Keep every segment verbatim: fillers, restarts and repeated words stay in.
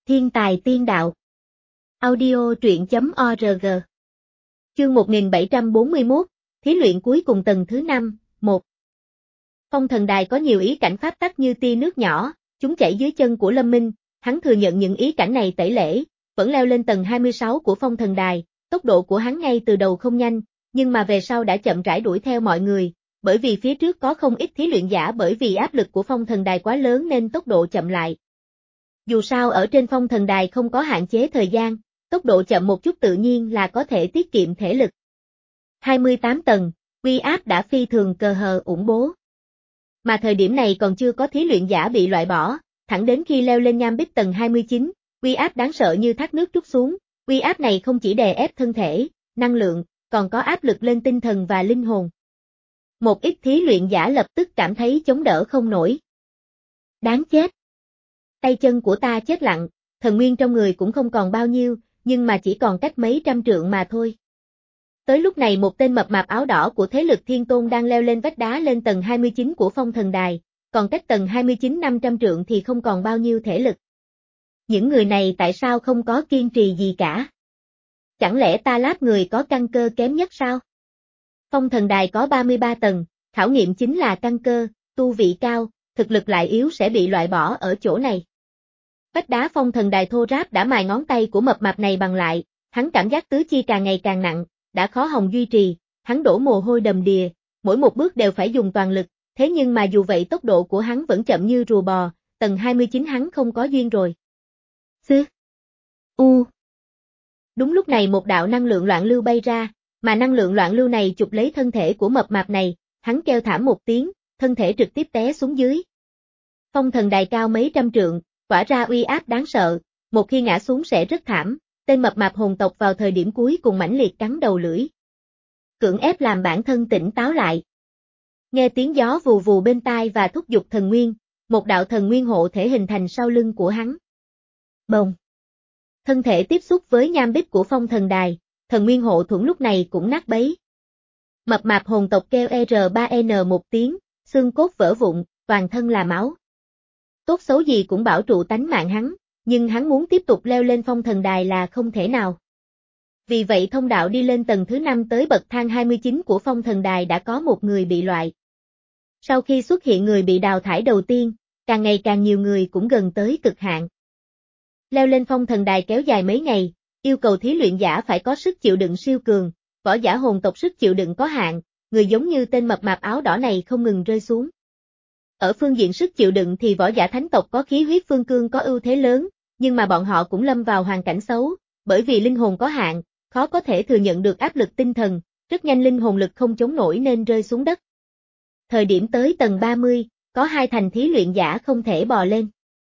Thiên tài tiên đạo. Audio truyện chấm org. Chương một nghìn bảy trăm bốn mươi mốt, thí luyện cuối cùng tầng thứ năm, một. Phong thần đài có nhiều ý cảnh pháp tắc như tia nước nhỏ, chúng chảy dưới chân của Lâm Minh, hắn thừa nhận những ý cảnh này tẩy lễ, vẫn leo lên tầng hai mươi sáu của phong thần đài, tốc độ của hắn ngay từ đầu không nhanh, nhưng mà về sau đã chậm rãi đuổi theo mọi người, bởi vì phía trước có không ít thí luyện giả bởi vì áp lực của phong thần đài quá lớn nên tốc độ chậm lại. Dù sao ở trên phong thần đài không có hạn chế thời gian, tốc độ chậm một chút tự nhiên là có thể tiết kiệm thể lực. hai mươi tám tầng, uy áp đã phi thường cờ hờ ủng bố. Mà thời điểm này còn chưa có thí luyện giả bị loại bỏ, thẳng đến khi leo lên nham bích tầng hai mươi chín, uy áp đáng sợ như thác nước trút xuống, uy áp này không chỉ đè ép thân thể, năng lượng, còn có áp lực lên tinh thần và linh hồn. Một ít thí luyện giả lập tức cảm thấy chống đỡ không nổi. Đáng chết! Tay chân của ta chết lặng, thần nguyên trong người cũng không còn bao nhiêu, nhưng mà chỉ còn cách mấy trăm trượng mà thôi. Tới lúc này một tên mập mạp áo đỏ của thế lực Thiên Tôn đang leo lên vách đá lên tầng hai mươi chín của phong thần đài, còn cách tầng hai mươi chín năm trăm trượng thì không còn bao nhiêu thể lực. Những người này tại sao không có kiên trì gì cả? Chẳng lẽ ta láp người có căn cơ kém nhất sao? Phong thần đài có ba mươi ba tầng, khảo nghiệm chính là căn cơ, tu vị cao, thực lực lại yếu sẽ bị loại bỏ ở chỗ này. Vách đá phong thần đài thô ráp đã mài ngón tay của mập mạp này bằng lại, hắn cảm giác tứ chi càng ngày càng nặng, đã khó hòng duy trì, hắn đổ mồ hôi đầm đìa, mỗi một bước đều phải dùng toàn lực, thế nhưng mà dù vậy tốc độ của hắn vẫn chậm như rùa bò, tầng hai mươi chín hắn không có duyên rồi. Xứ. U. Đúng lúc này một đạo năng lượng loạn lưu bay ra, mà năng lượng loạn lưu này chụp lấy thân thể của mập mạp này, hắn kêu thảm một tiếng, thân thể trực tiếp té xuống dưới. Phong thần đài cao mấy trăm trượng, tỏa ra uy áp đáng sợ, một khi ngã xuống sẽ rất thảm, tên mập mạp hồn tộc vào thời điểm cuối cùng mãnh liệt cắn đầu lưỡi. Cưỡng ép làm bản thân tỉnh táo lại. Nghe tiếng gió vù vù bên tai và thúc giục thần nguyên, một đạo thần nguyên hộ thể hình thành sau lưng của hắn. Bồng. Thân thể tiếp xúc với nham bích của phong thần đài, thần nguyên hộ thuẫn lúc này cũng nát bấy. Mập mạp hồn tộc kêu R ba N một tiếng, xương cốt vỡ vụn, toàn thân là máu. Tốt xấu gì cũng bảo trụ tánh mạng hắn, nhưng hắn muốn tiếp tục leo lên phong thần đài là không thể nào. Vì vậy thông đạo đi lên tầng thứ năm tới bậc thang hai mươi chín của phong thần đài đã có một người bị loại. Sau khi xuất hiện người bị đào thải đầu tiên, càng ngày càng nhiều người cũng gần tới cực hạn. Leo lên phong thần đài kéo dài mấy ngày, yêu cầu thí luyện giả phải có sức chịu đựng siêu cường, võ giả hồn tộc sức chịu đựng có hạn, người giống như tên mập mạp áo đỏ này không ngừng rơi xuống. Ở phương diện sức chịu đựng thì võ giả thánh tộc có khí huyết phương cương có ưu thế lớn, nhưng mà bọn họ cũng lâm vào hoàn cảnh xấu, bởi vì linh hồn có hạn, khó có thể thừa nhận được áp lực tinh thần, rất nhanh linh hồn lực không chống nổi nên rơi xuống đất. Thời điểm tới tầng ba mươi, có hai thành thí luyện giả không thể bò lên.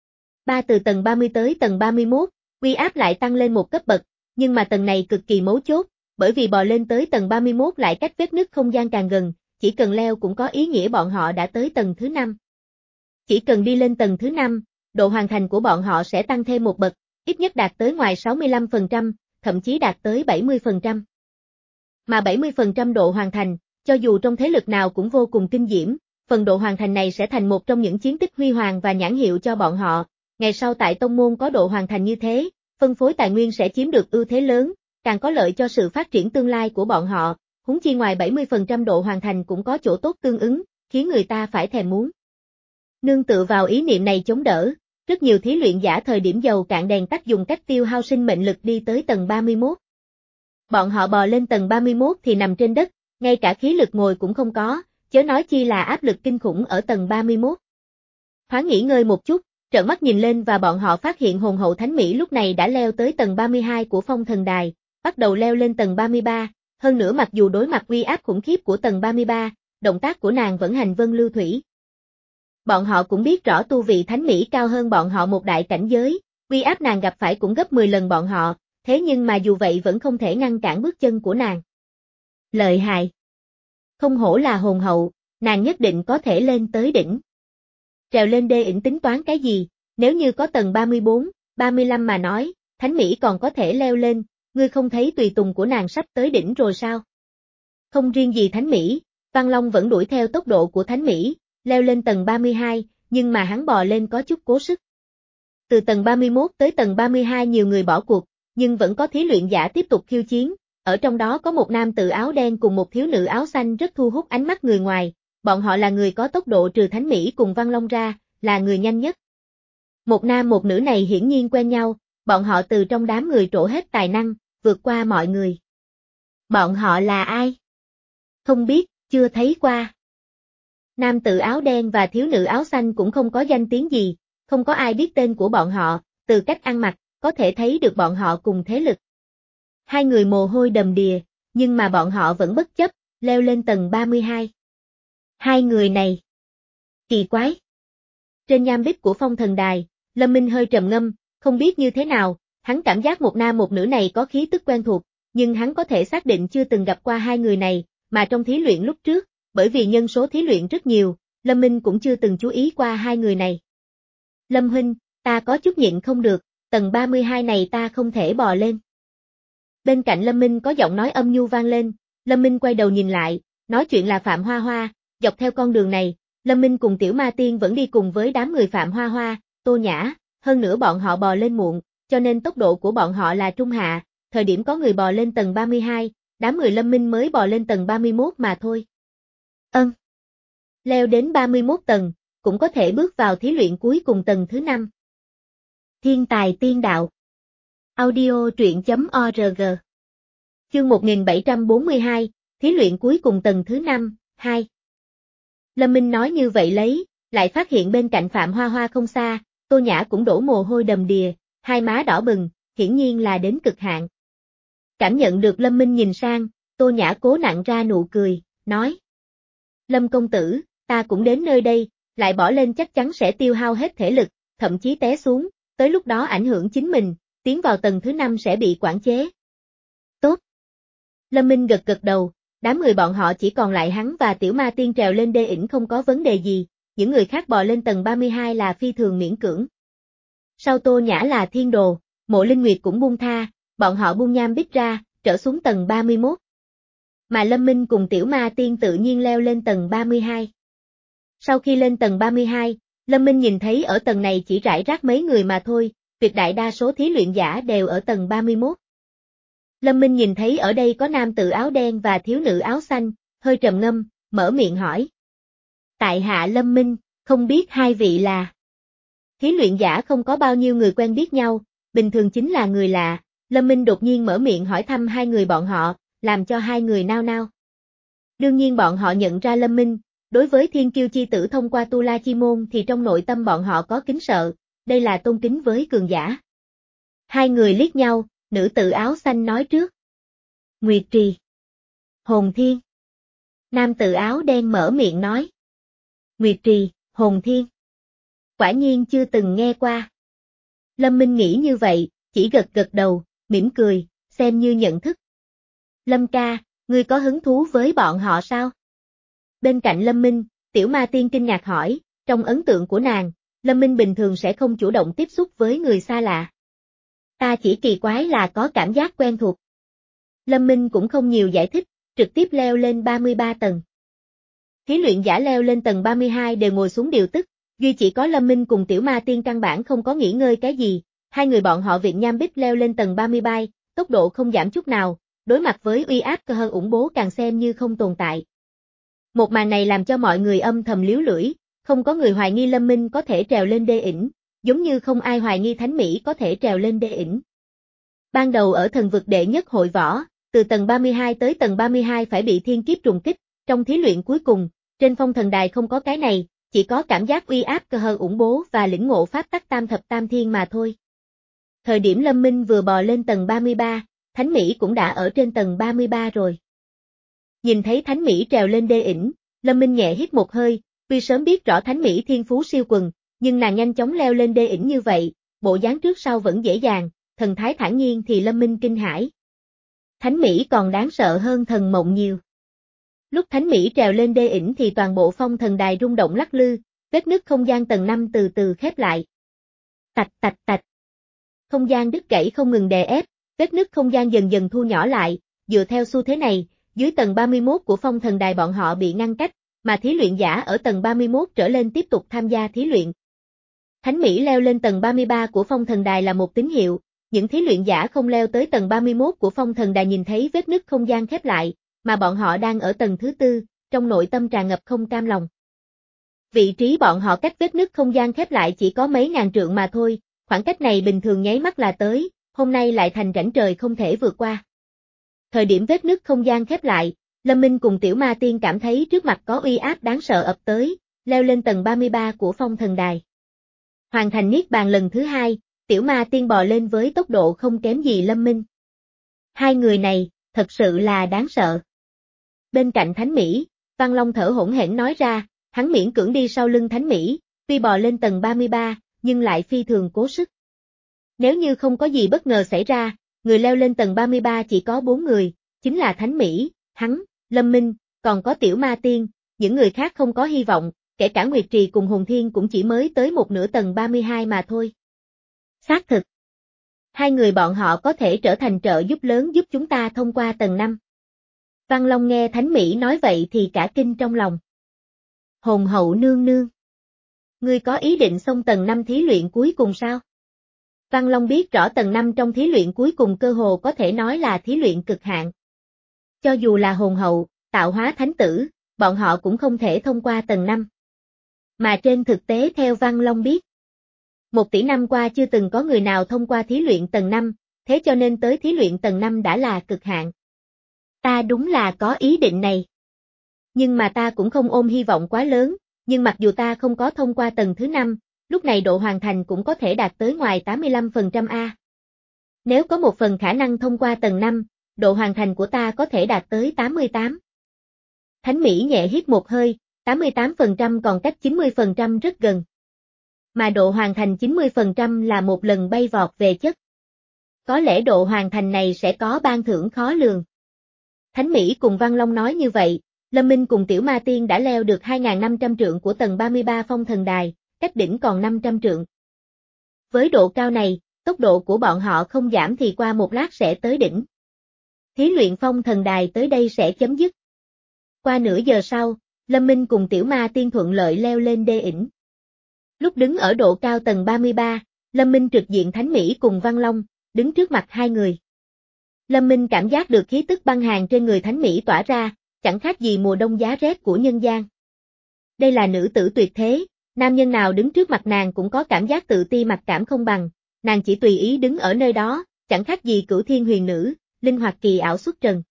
Ba từ tầng ba mươi tới tầng ba mươi mốt, uy áp lại tăng lên một cấp bậc, nhưng mà tầng này cực kỳ mấu chốt, bởi vì bò lên tới tầng ba mươi mốt lại cách vết nứt không gian càng gần, chỉ cần leo cũng có ý nghĩa bọn họ đã tới tầng thứ năm. Chỉ cần đi lên tầng thứ năm, độ hoàn thành của bọn họ sẽ tăng thêm một bậc, ít nhất đạt tới ngoài sáu mươi lăm phần trăm, thậm chí đạt tới bảy mươi phần trăm. Mà bảy mươi phần trăm độ hoàn thành, cho dù trong thế lực nào cũng vô cùng kinh diễm, phần độ hoàn thành này sẽ thành một trong những chiến tích huy hoàng và nhãn hiệu cho bọn họ. Ngày sau tại tông môn có độ hoàn thành như thế, phân phối tài nguyên sẽ chiếm được ưu thế lớn, càng có lợi cho sự phát triển tương lai của bọn họ, huống chi ngoài bảy mươi phần trăm độ hoàn thành cũng có chỗ tốt tương ứng, khiến người ta phải thèm muốn. Nương tựa vào ý niệm này chống đỡ, rất nhiều thí luyện giả thời điểm dầu cạn đèn tắt dùng cách tiêu hao sinh mệnh lực đi tới tầng ba mươi mốt. Bọn họ bò lên tầng ba mươi mốt thì nằm trên đất, ngay cả khí lực ngồi cũng không có, chớ nói chi là áp lực kinh khủng ở tầng ba mươi mốt. Thoáng nghỉ ngơi một chút, trợn mắt nhìn lên và bọn họ phát hiện hồn hậu thánh Mỹ lúc này đã leo tới tầng ba mươi hai của phong thần đài, bắt đầu leo lên tầng ba mươi ba, hơn nữa mặc dù đối mặt uy áp khủng khiếp của tầng ba mươi ba, động tác của nàng vẫn hành vân lưu thủy. Bọn họ cũng biết rõ tu vị thánh Mỹ cao hơn bọn họ một đại cảnh giới, uy áp nàng gặp phải cũng gấp mười lần bọn họ, thế nhưng mà dù vậy vẫn không thể ngăn cản bước chân của nàng. Lợi hại! Không hổ là hồn hậu, nàng nhất định có thể lên tới đỉnh. Trèo lên đê ỉnh tính toán cái gì, nếu như có tầng ba mươi bốn, ba mươi lăm mà nói, thánh Mỹ còn có thể leo lên, ngươi không thấy tùy tùng của nàng sắp tới đỉnh rồi sao? Không riêng gì thánh Mỹ, Văn Long vẫn đuổi theo tốc độ của thánh Mỹ, leo lên tầng ba mươi hai, nhưng mà hắn bò lên có chút cố sức. Từ tầng ba mươi mốt tới tầng ba mươi hai nhiều người bỏ cuộc, nhưng vẫn có thí luyện giả tiếp tục khiêu chiến, ở trong đó có một nam tử áo đen cùng một thiếu nữ áo xanh rất thu hút ánh mắt người ngoài, bọn họ là người có tốc độ trừ Thánh Mỹ cùng Văn Long ra, là người nhanh nhất. Một nam một nữ này hiển nhiên quen nhau, bọn họ từ trong đám người trổ hết tài năng, vượt qua mọi người. Bọn họ là ai? Không biết, chưa thấy qua. Nam tử áo đen và thiếu nữ áo xanh cũng không có danh tiếng gì, không có ai biết tên của bọn họ, từ cách ăn mặc, có thể thấy được bọn họ cùng thế lực. Hai người mồ hôi đầm đìa, nhưng mà bọn họ vẫn bất chấp, leo lên tầng ba mươi hai. Hai người này. Kỳ quái. Trên nham bích của phong thần đài, Lâm Minh hơi trầm ngâm, không biết như thế nào, hắn cảm giác một nam một nữ này có khí tức quen thuộc, nhưng hắn có thể xác định chưa từng gặp qua hai người này, mà trong thí luyện lúc trước, bởi vì nhân số thí luyện rất nhiều, Lâm Minh cũng chưa từng chú ý qua hai người này. Lâm huynh, ta có chút nhịn không được, tầng ba mươi hai này ta không thể bò lên. Bên cạnh Lâm Minh có giọng nói âm nhu vang lên, Lâm Minh quay đầu nhìn lại, nói chuyện là Phạm Hoa Hoa, dọc theo con đường này, Lâm Minh cùng Tiểu Ma Tiên vẫn đi cùng với đám người Phạm Hoa Hoa, Tô Nhã, hơn nữa bọn họ bò lên muộn, cho nên tốc độ của bọn họ là trung hạ, thời điểm có người bò lên tầng ba mươi hai, đám người Lâm Minh mới bò lên tầng ba mươi mốt mà thôi. Ân. Leo đến ba mươi mốt tầng, cũng có thể bước vào thí luyện cuối cùng tầng thứ năm. Thiên tài tiên đạo. Audio truyện.org. Chương một nghìn bảy trăm bốn mươi hai, thí luyện cuối cùng tầng thứ năm, hai. Lâm Minh nói như vậy lấy, lại phát hiện bên cạnh Phạm Hoa Hoa không xa, Tô Nhã cũng đổ mồ hôi đầm đìa, hai má đỏ bừng, hiển nhiên là đến cực hạn. Cảm nhận được Lâm Minh nhìn sang, Tô Nhã cố nặn ra nụ cười, nói. Lâm công tử, ta cũng đến nơi đây, lại bỏ lên chắc chắn sẽ tiêu hao hết thể lực, thậm chí té xuống, tới lúc đó ảnh hưởng chính mình, tiến vào tầng thứ năm sẽ bị quản chế. Tốt. Lâm Minh gật gật đầu, đám người bọn họ chỉ còn lại hắn và Tiểu Ma Tiên trèo lên đê ỉnh không có vấn đề gì, những người khác bò lên tầng ba mươi hai là phi thường miễn cưỡng. Sau Tô Nhã là Thiên Đồ, Mộ Linh Nguyệt cũng buông tha, bọn họ buông nham bích ra, trở xuống tầng ba mươi mốt. Mà Lâm Minh cùng Tiểu Ma Tiên tự nhiên leo lên tầng ba mươi hai. Sau khi lên tầng ba mươi hai, Lâm Minh nhìn thấy ở tầng này chỉ rải rác mấy người mà thôi, tuyệt đại đa số thí luyện giả đều ở tầng ba mươi mốt. Lâm Minh nhìn thấy ở đây có nam tử áo đen và thiếu nữ áo xanh, hơi trầm ngâm, mở miệng hỏi. Tại hạ Lâm Minh, không biết hai vị là. Thí luyện giả không có bao nhiêu người quen biết nhau, bình thường chính là người lạ, Lâm Minh đột nhiên mở miệng hỏi thăm hai người bọn họ, làm cho hai người nao nao. Đương nhiên bọn họ nhận ra Lâm Minh, đối với thiên kiêu chi tử thông qua tu la chi môn thì trong nội tâm bọn họ có kính sợ, đây là tôn kính với cường giả. Hai người liếc nhau, nữ tử áo xanh nói trước. Nguyệt Trì. Hồn Thiên. Nam tử áo đen mở miệng nói. Nguyệt Trì, Hồn Thiên. Quả nhiên chưa từng nghe qua. Lâm Minh nghĩ như vậy, chỉ gật gật đầu, mỉm cười, xem như nhận thức. Lâm ca, ngươi có hứng thú với bọn họ sao? Bên cạnh Lâm Minh, Tiểu Ma Tiên kinh ngạc hỏi, trong ấn tượng của nàng, Lâm Minh bình thường sẽ không chủ động tiếp xúc với người xa lạ. Ta chỉ kỳ quái là có cảm giác quen thuộc. Lâm Minh cũng không nhiều giải thích, trực tiếp leo lên ba mươi ba tầng. Thí luyện giả leo lên tầng ba mươi hai đều ngồi xuống điều tức, duy chỉ có Lâm Minh cùng Tiểu Ma Tiên căn bản không có nghỉ ngơi cái gì, hai người bọn họ viện nham bích leo lên tầng ba mươi ba, tốc độ không giảm chút nào, đối mặt với uy áp cơ hơn ủng bố càng xem như không tồn tại. Một màn này làm cho mọi người âm thầm liếu lưỡi, không có người hoài nghi Lâm Minh có thể trèo lên đê ỉnh, giống như không ai hoài nghi Thánh Mỹ có thể trèo lên đê ỉnh. Ban đầu ở thần vực đệ nhất hội võ, từ tầng ba mươi hai tới tầng ba mươi hai phải bị thiên kiếp trùng kích, trong thí luyện cuối cùng, trên phong thần đài không có cái này, chỉ có cảm giác uy áp cơ hơn ủng bố và lĩnh ngộ pháp tắc tam thập tam thiên mà thôi. Thời điểm Lâm Minh vừa bò lên tầng ba mươi ba, Thánh Mỹ cũng đã ở trên tầng ba mươi ba rồi. Nhìn thấy Thánh Mỹ trèo lên đê ỉnh, Lâm Minh nhẹ hít một hơi, tuy sớm biết rõ Thánh Mỹ thiên phú siêu quần, nhưng nàng nhanh chóng leo lên đê ỉnh như vậy, bộ dáng trước sau vẫn dễ dàng, thần thái thản nhiên thì Lâm Minh kinh hãi. Thánh Mỹ còn đáng sợ hơn thần mộng nhiều. Lúc Thánh Mỹ trèo lên đê ỉnh thì toàn bộ phong thần đài rung động lắc lư, vết nứt không gian tầng năm từ từ khép lại. Tạch tạch tạch. Không gian đứt gãy không ngừng đè ép, vết nứt không gian dần dần thu nhỏ lại, dựa theo xu thế này, dưới tầng ba mươi mốt của phong thần đài bọn họ bị ngăn cách, mà thí luyện giả ở tầng ba mươi mốt trở lên tiếp tục tham gia thí luyện. Thánh Mỹ leo lên tầng ba mươi ba của phong thần đài là một tín hiệu, những thí luyện giả không leo tới tầng ba mươi mốt của phong thần đài nhìn thấy vết nứt không gian khép lại, mà bọn họ đang ở tầng thứ tư, trong nội tâm tràn ngập không cam lòng. Vị trí bọn họ cách vết nứt không gian khép lại chỉ có mấy ngàn trượng mà thôi, khoảng cách này bình thường nháy mắt là tới, hôm nay lại thành rãnh trời không thể vượt qua. Thời điểm vết nứt không gian khép lại, Lâm Minh cùng Tiểu Ma Tiên cảm thấy trước mặt có uy áp đáng sợ ập tới, leo lên tầng ba mươi ba của phong thần đài. Hoàn thành niết bàn lần thứ hai, Tiểu Ma Tiên bò lên với tốc độ không kém gì Lâm Minh. Hai người này, thật sự là đáng sợ. Bên cạnh Thánh Mỹ, Văn Long thở hổn hển nói ra, hắn miễn cưỡng đi sau lưng Thánh Mỹ, tuy bò lên tầng ba mươi ba, nhưng lại phi thường cố sức. Nếu như không có gì bất ngờ xảy ra, người leo lên tầng ba mươi ba chỉ có bốn người, chính là Thánh Mỹ, hắn, Lâm Minh, còn có Tiểu Ma Tiên, những người khác không có hy vọng, kể cả Nguyệt Trì cùng Hùng Thiên cũng chỉ mới tới một nửa tầng ba mươi hai mà thôi. Xác thực. Hai người bọn họ có thể trở thành trợ giúp lớn giúp chúng ta thông qua tầng năm. Văn Long nghe Thánh Mỹ nói vậy thì cả kinh trong lòng. Hồn hậu nương nương. Ngươi có ý định xông tầng năm thí luyện cuối cùng sao? Văn Long biết rõ tầng năm trong thí luyện cuối cùng cơ hồ có thể nói là thí luyện cực hạn. Cho dù là hồn hậu, tạo hóa thánh tử, bọn họ cũng không thể thông qua tầng năm. Mà trên thực tế theo Văn Long biết, một tỷ năm qua chưa từng có người nào thông qua thí luyện tầng năm, thế cho nên tới thí luyện tầng năm đã là cực hạn. Ta đúng là có ý định này. Nhưng mà ta cũng không ôm hy vọng quá lớn, nhưng mặc dù ta không có thông qua tầng thứ năm, lúc này độ hoàn thành cũng có thể đạt tới ngoài tám mươi lăm phần trăm A. Nếu có một phần khả năng thông qua tầng năm, độ hoàn thành của ta có thể đạt tới tám mươi tám. Thánh Mỹ nhẹ hít một hơi, tám mươi tám phần trăm còn cách chín mươi phần trăm rất gần. Mà độ hoàn thành chín mươi phần trăm là một lần bay vọt về chất. Có lẽ độ hoàn thành này sẽ có ban thưởng khó lường. Thánh Mỹ cùng Văn Long nói như vậy, Lâm Minh cùng Tiểu Ma Tiên đã leo được hai nghìn năm trăm trượng của tầng ba mươi ba phong thần đài, cách đỉnh còn năm trăm trượng. Với độ cao này, tốc độ của bọn họ không giảm thì qua một lát sẽ tới đỉnh. Thí luyện phong thần đài tới đây sẽ chấm dứt. Qua nửa giờ sau, Lâm Minh cùng Tiểu Ma Tiên thuận lợi leo lên đê ỉnh. Lúc đứng ở độ cao tầng ba mươi ba, Lâm Minh trực diện Thánh Mỹ cùng Văn Long, đứng trước mặt hai người. Lâm Minh cảm giác được khí tức băng hàn trên người Thánh Mỹ tỏa ra, chẳng khác gì mùa đông giá rét của nhân gian. Đây là nữ tử tuyệt thế, nam nhân nào đứng trước mặt nàng cũng có cảm giác tự ti mặc cảm không bằng, nàng chỉ tùy ý đứng ở nơi đó, chẳng khác gì cửu thiên huyền nữ, linh hoạt kỳ ảo xuất trần.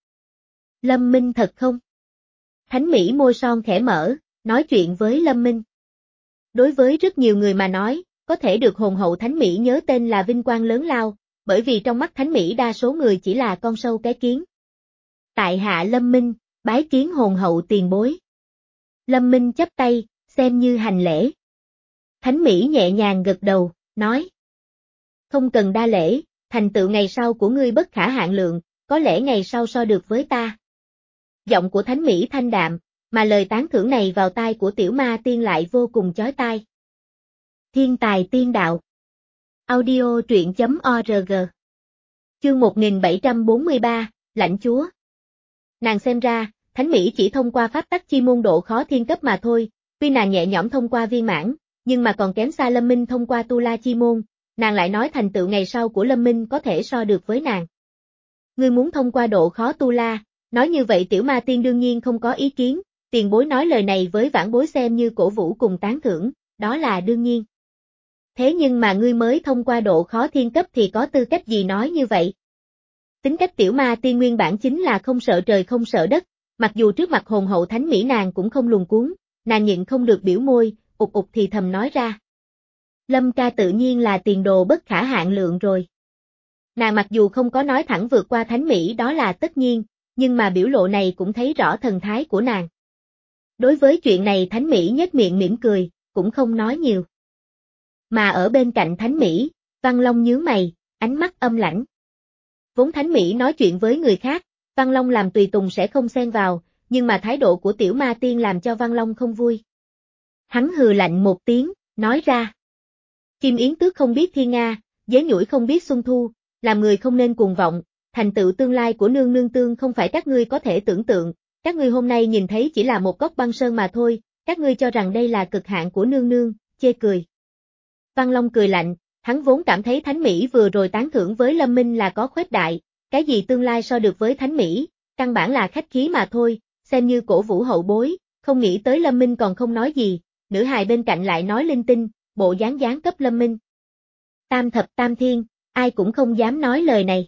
Lâm Minh thật không? Thánh Mỹ môi son khẽ mở, nói chuyện với Lâm Minh. Đối với rất nhiều người mà nói, có thể được hồn hậu Thánh Mỹ nhớ tên là vinh quang lớn lao, bởi vì trong mắt Thánh Mỹ đa số người chỉ là con sâu cái kiến. Tại hạ Lâm Minh, bái kiến hồn hậu tiền bối. Lâm Minh chắp tay, xem như hành lễ. Thánh Mỹ nhẹ nhàng gật đầu, nói. Không cần đa lễ, thành tựu ngày sau của ngươi bất khả hạn lượng, có lẽ ngày sau so được với ta. Giọng của Thánh Mỹ thanh đạm, mà lời tán thưởng này vào tai của Tiểu Ma Tiên lại vô cùng chói tai. Thiên tài tiên đạo. Audio truyện chấm org. Chương một nghìn bảy trăm bốn mươi ba, Lãnh Chúa. Nàng xem ra, Thánh Mỹ chỉ thông qua pháp tắc chi môn độ khó thiên cấp mà thôi, tuy nàng nhẹ nhõm thông qua viên mãn, nhưng mà còn kém xa Lâm Minh thông qua tu la chi môn, nàng lại nói thành tựu ngày sau của Lâm Minh có thể so được với nàng. Ngươi muốn thông qua độ khó tu la, nói như vậy Tiểu Ma Tiên đương nhiên không có ý kiến, tiền bối nói lời này với vãn bối xem như cổ vũ cùng tán thưởng, đó là đương nhiên. Thế nhưng mà ngươi mới thông qua độ khó thiên cấp thì có tư cách gì nói như vậy? Tính cách Tiểu Ma Tiên nguyên bản chính là không sợ trời không sợ đất, mặc dù trước mặt hồn hậu Thánh Mỹ nàng cũng không luồn cuống, nàng nhịn không được biểu môi, ục ục thì thầm nói ra. Lâm ca tự nhiên là tiền đồ bất khả hạn lượng rồi. Nàng mặc dù không có nói thẳng vượt qua Thánh Mỹ đó là tất nhiên, nhưng mà biểu lộ này cũng thấy rõ thần thái của nàng. Đối với chuyện này Thánh Mỹ nhếch miệng mỉm cười, cũng không nói nhiều. Mà ở bên cạnh Thánh Mỹ, Văn Long nhướng mày, ánh mắt âm lãnh. Vốn Thánh Mỹ nói chuyện với người khác, Văn Long làm tùy tùng sẽ không xen vào, nhưng mà thái độ của Tiểu Ma Tiên làm cho Văn Long không vui. Hắn hừ lạnh một tiếng, nói ra. Kim Yến Tước không biết thiên nga, dế nhủi không biết xuân thu, làm người không nên cuồng vọng, thành tựu tương lai của nương nương tương không phải các ngươi có thể tưởng tượng, các ngươi hôm nay nhìn thấy chỉ là một góc băng sơn mà thôi, các ngươi cho rằng đây là cực hạn của nương nương, chê cười. Văn Long cười lạnh, hắn vốn cảm thấy Thánh Mỹ vừa rồi tán thưởng với Lâm Minh là có khuếch đại, cái gì tương lai so được với Thánh Mỹ, căn bản là khách khí mà thôi, xem như cổ vũ hậu bối, không nghĩ tới Lâm Minh còn không nói gì, nữ hài bên cạnh lại nói linh tinh, bộ dáng dáng cấp Lâm Minh. Tam thập tam thiên, ai cũng không dám nói lời này.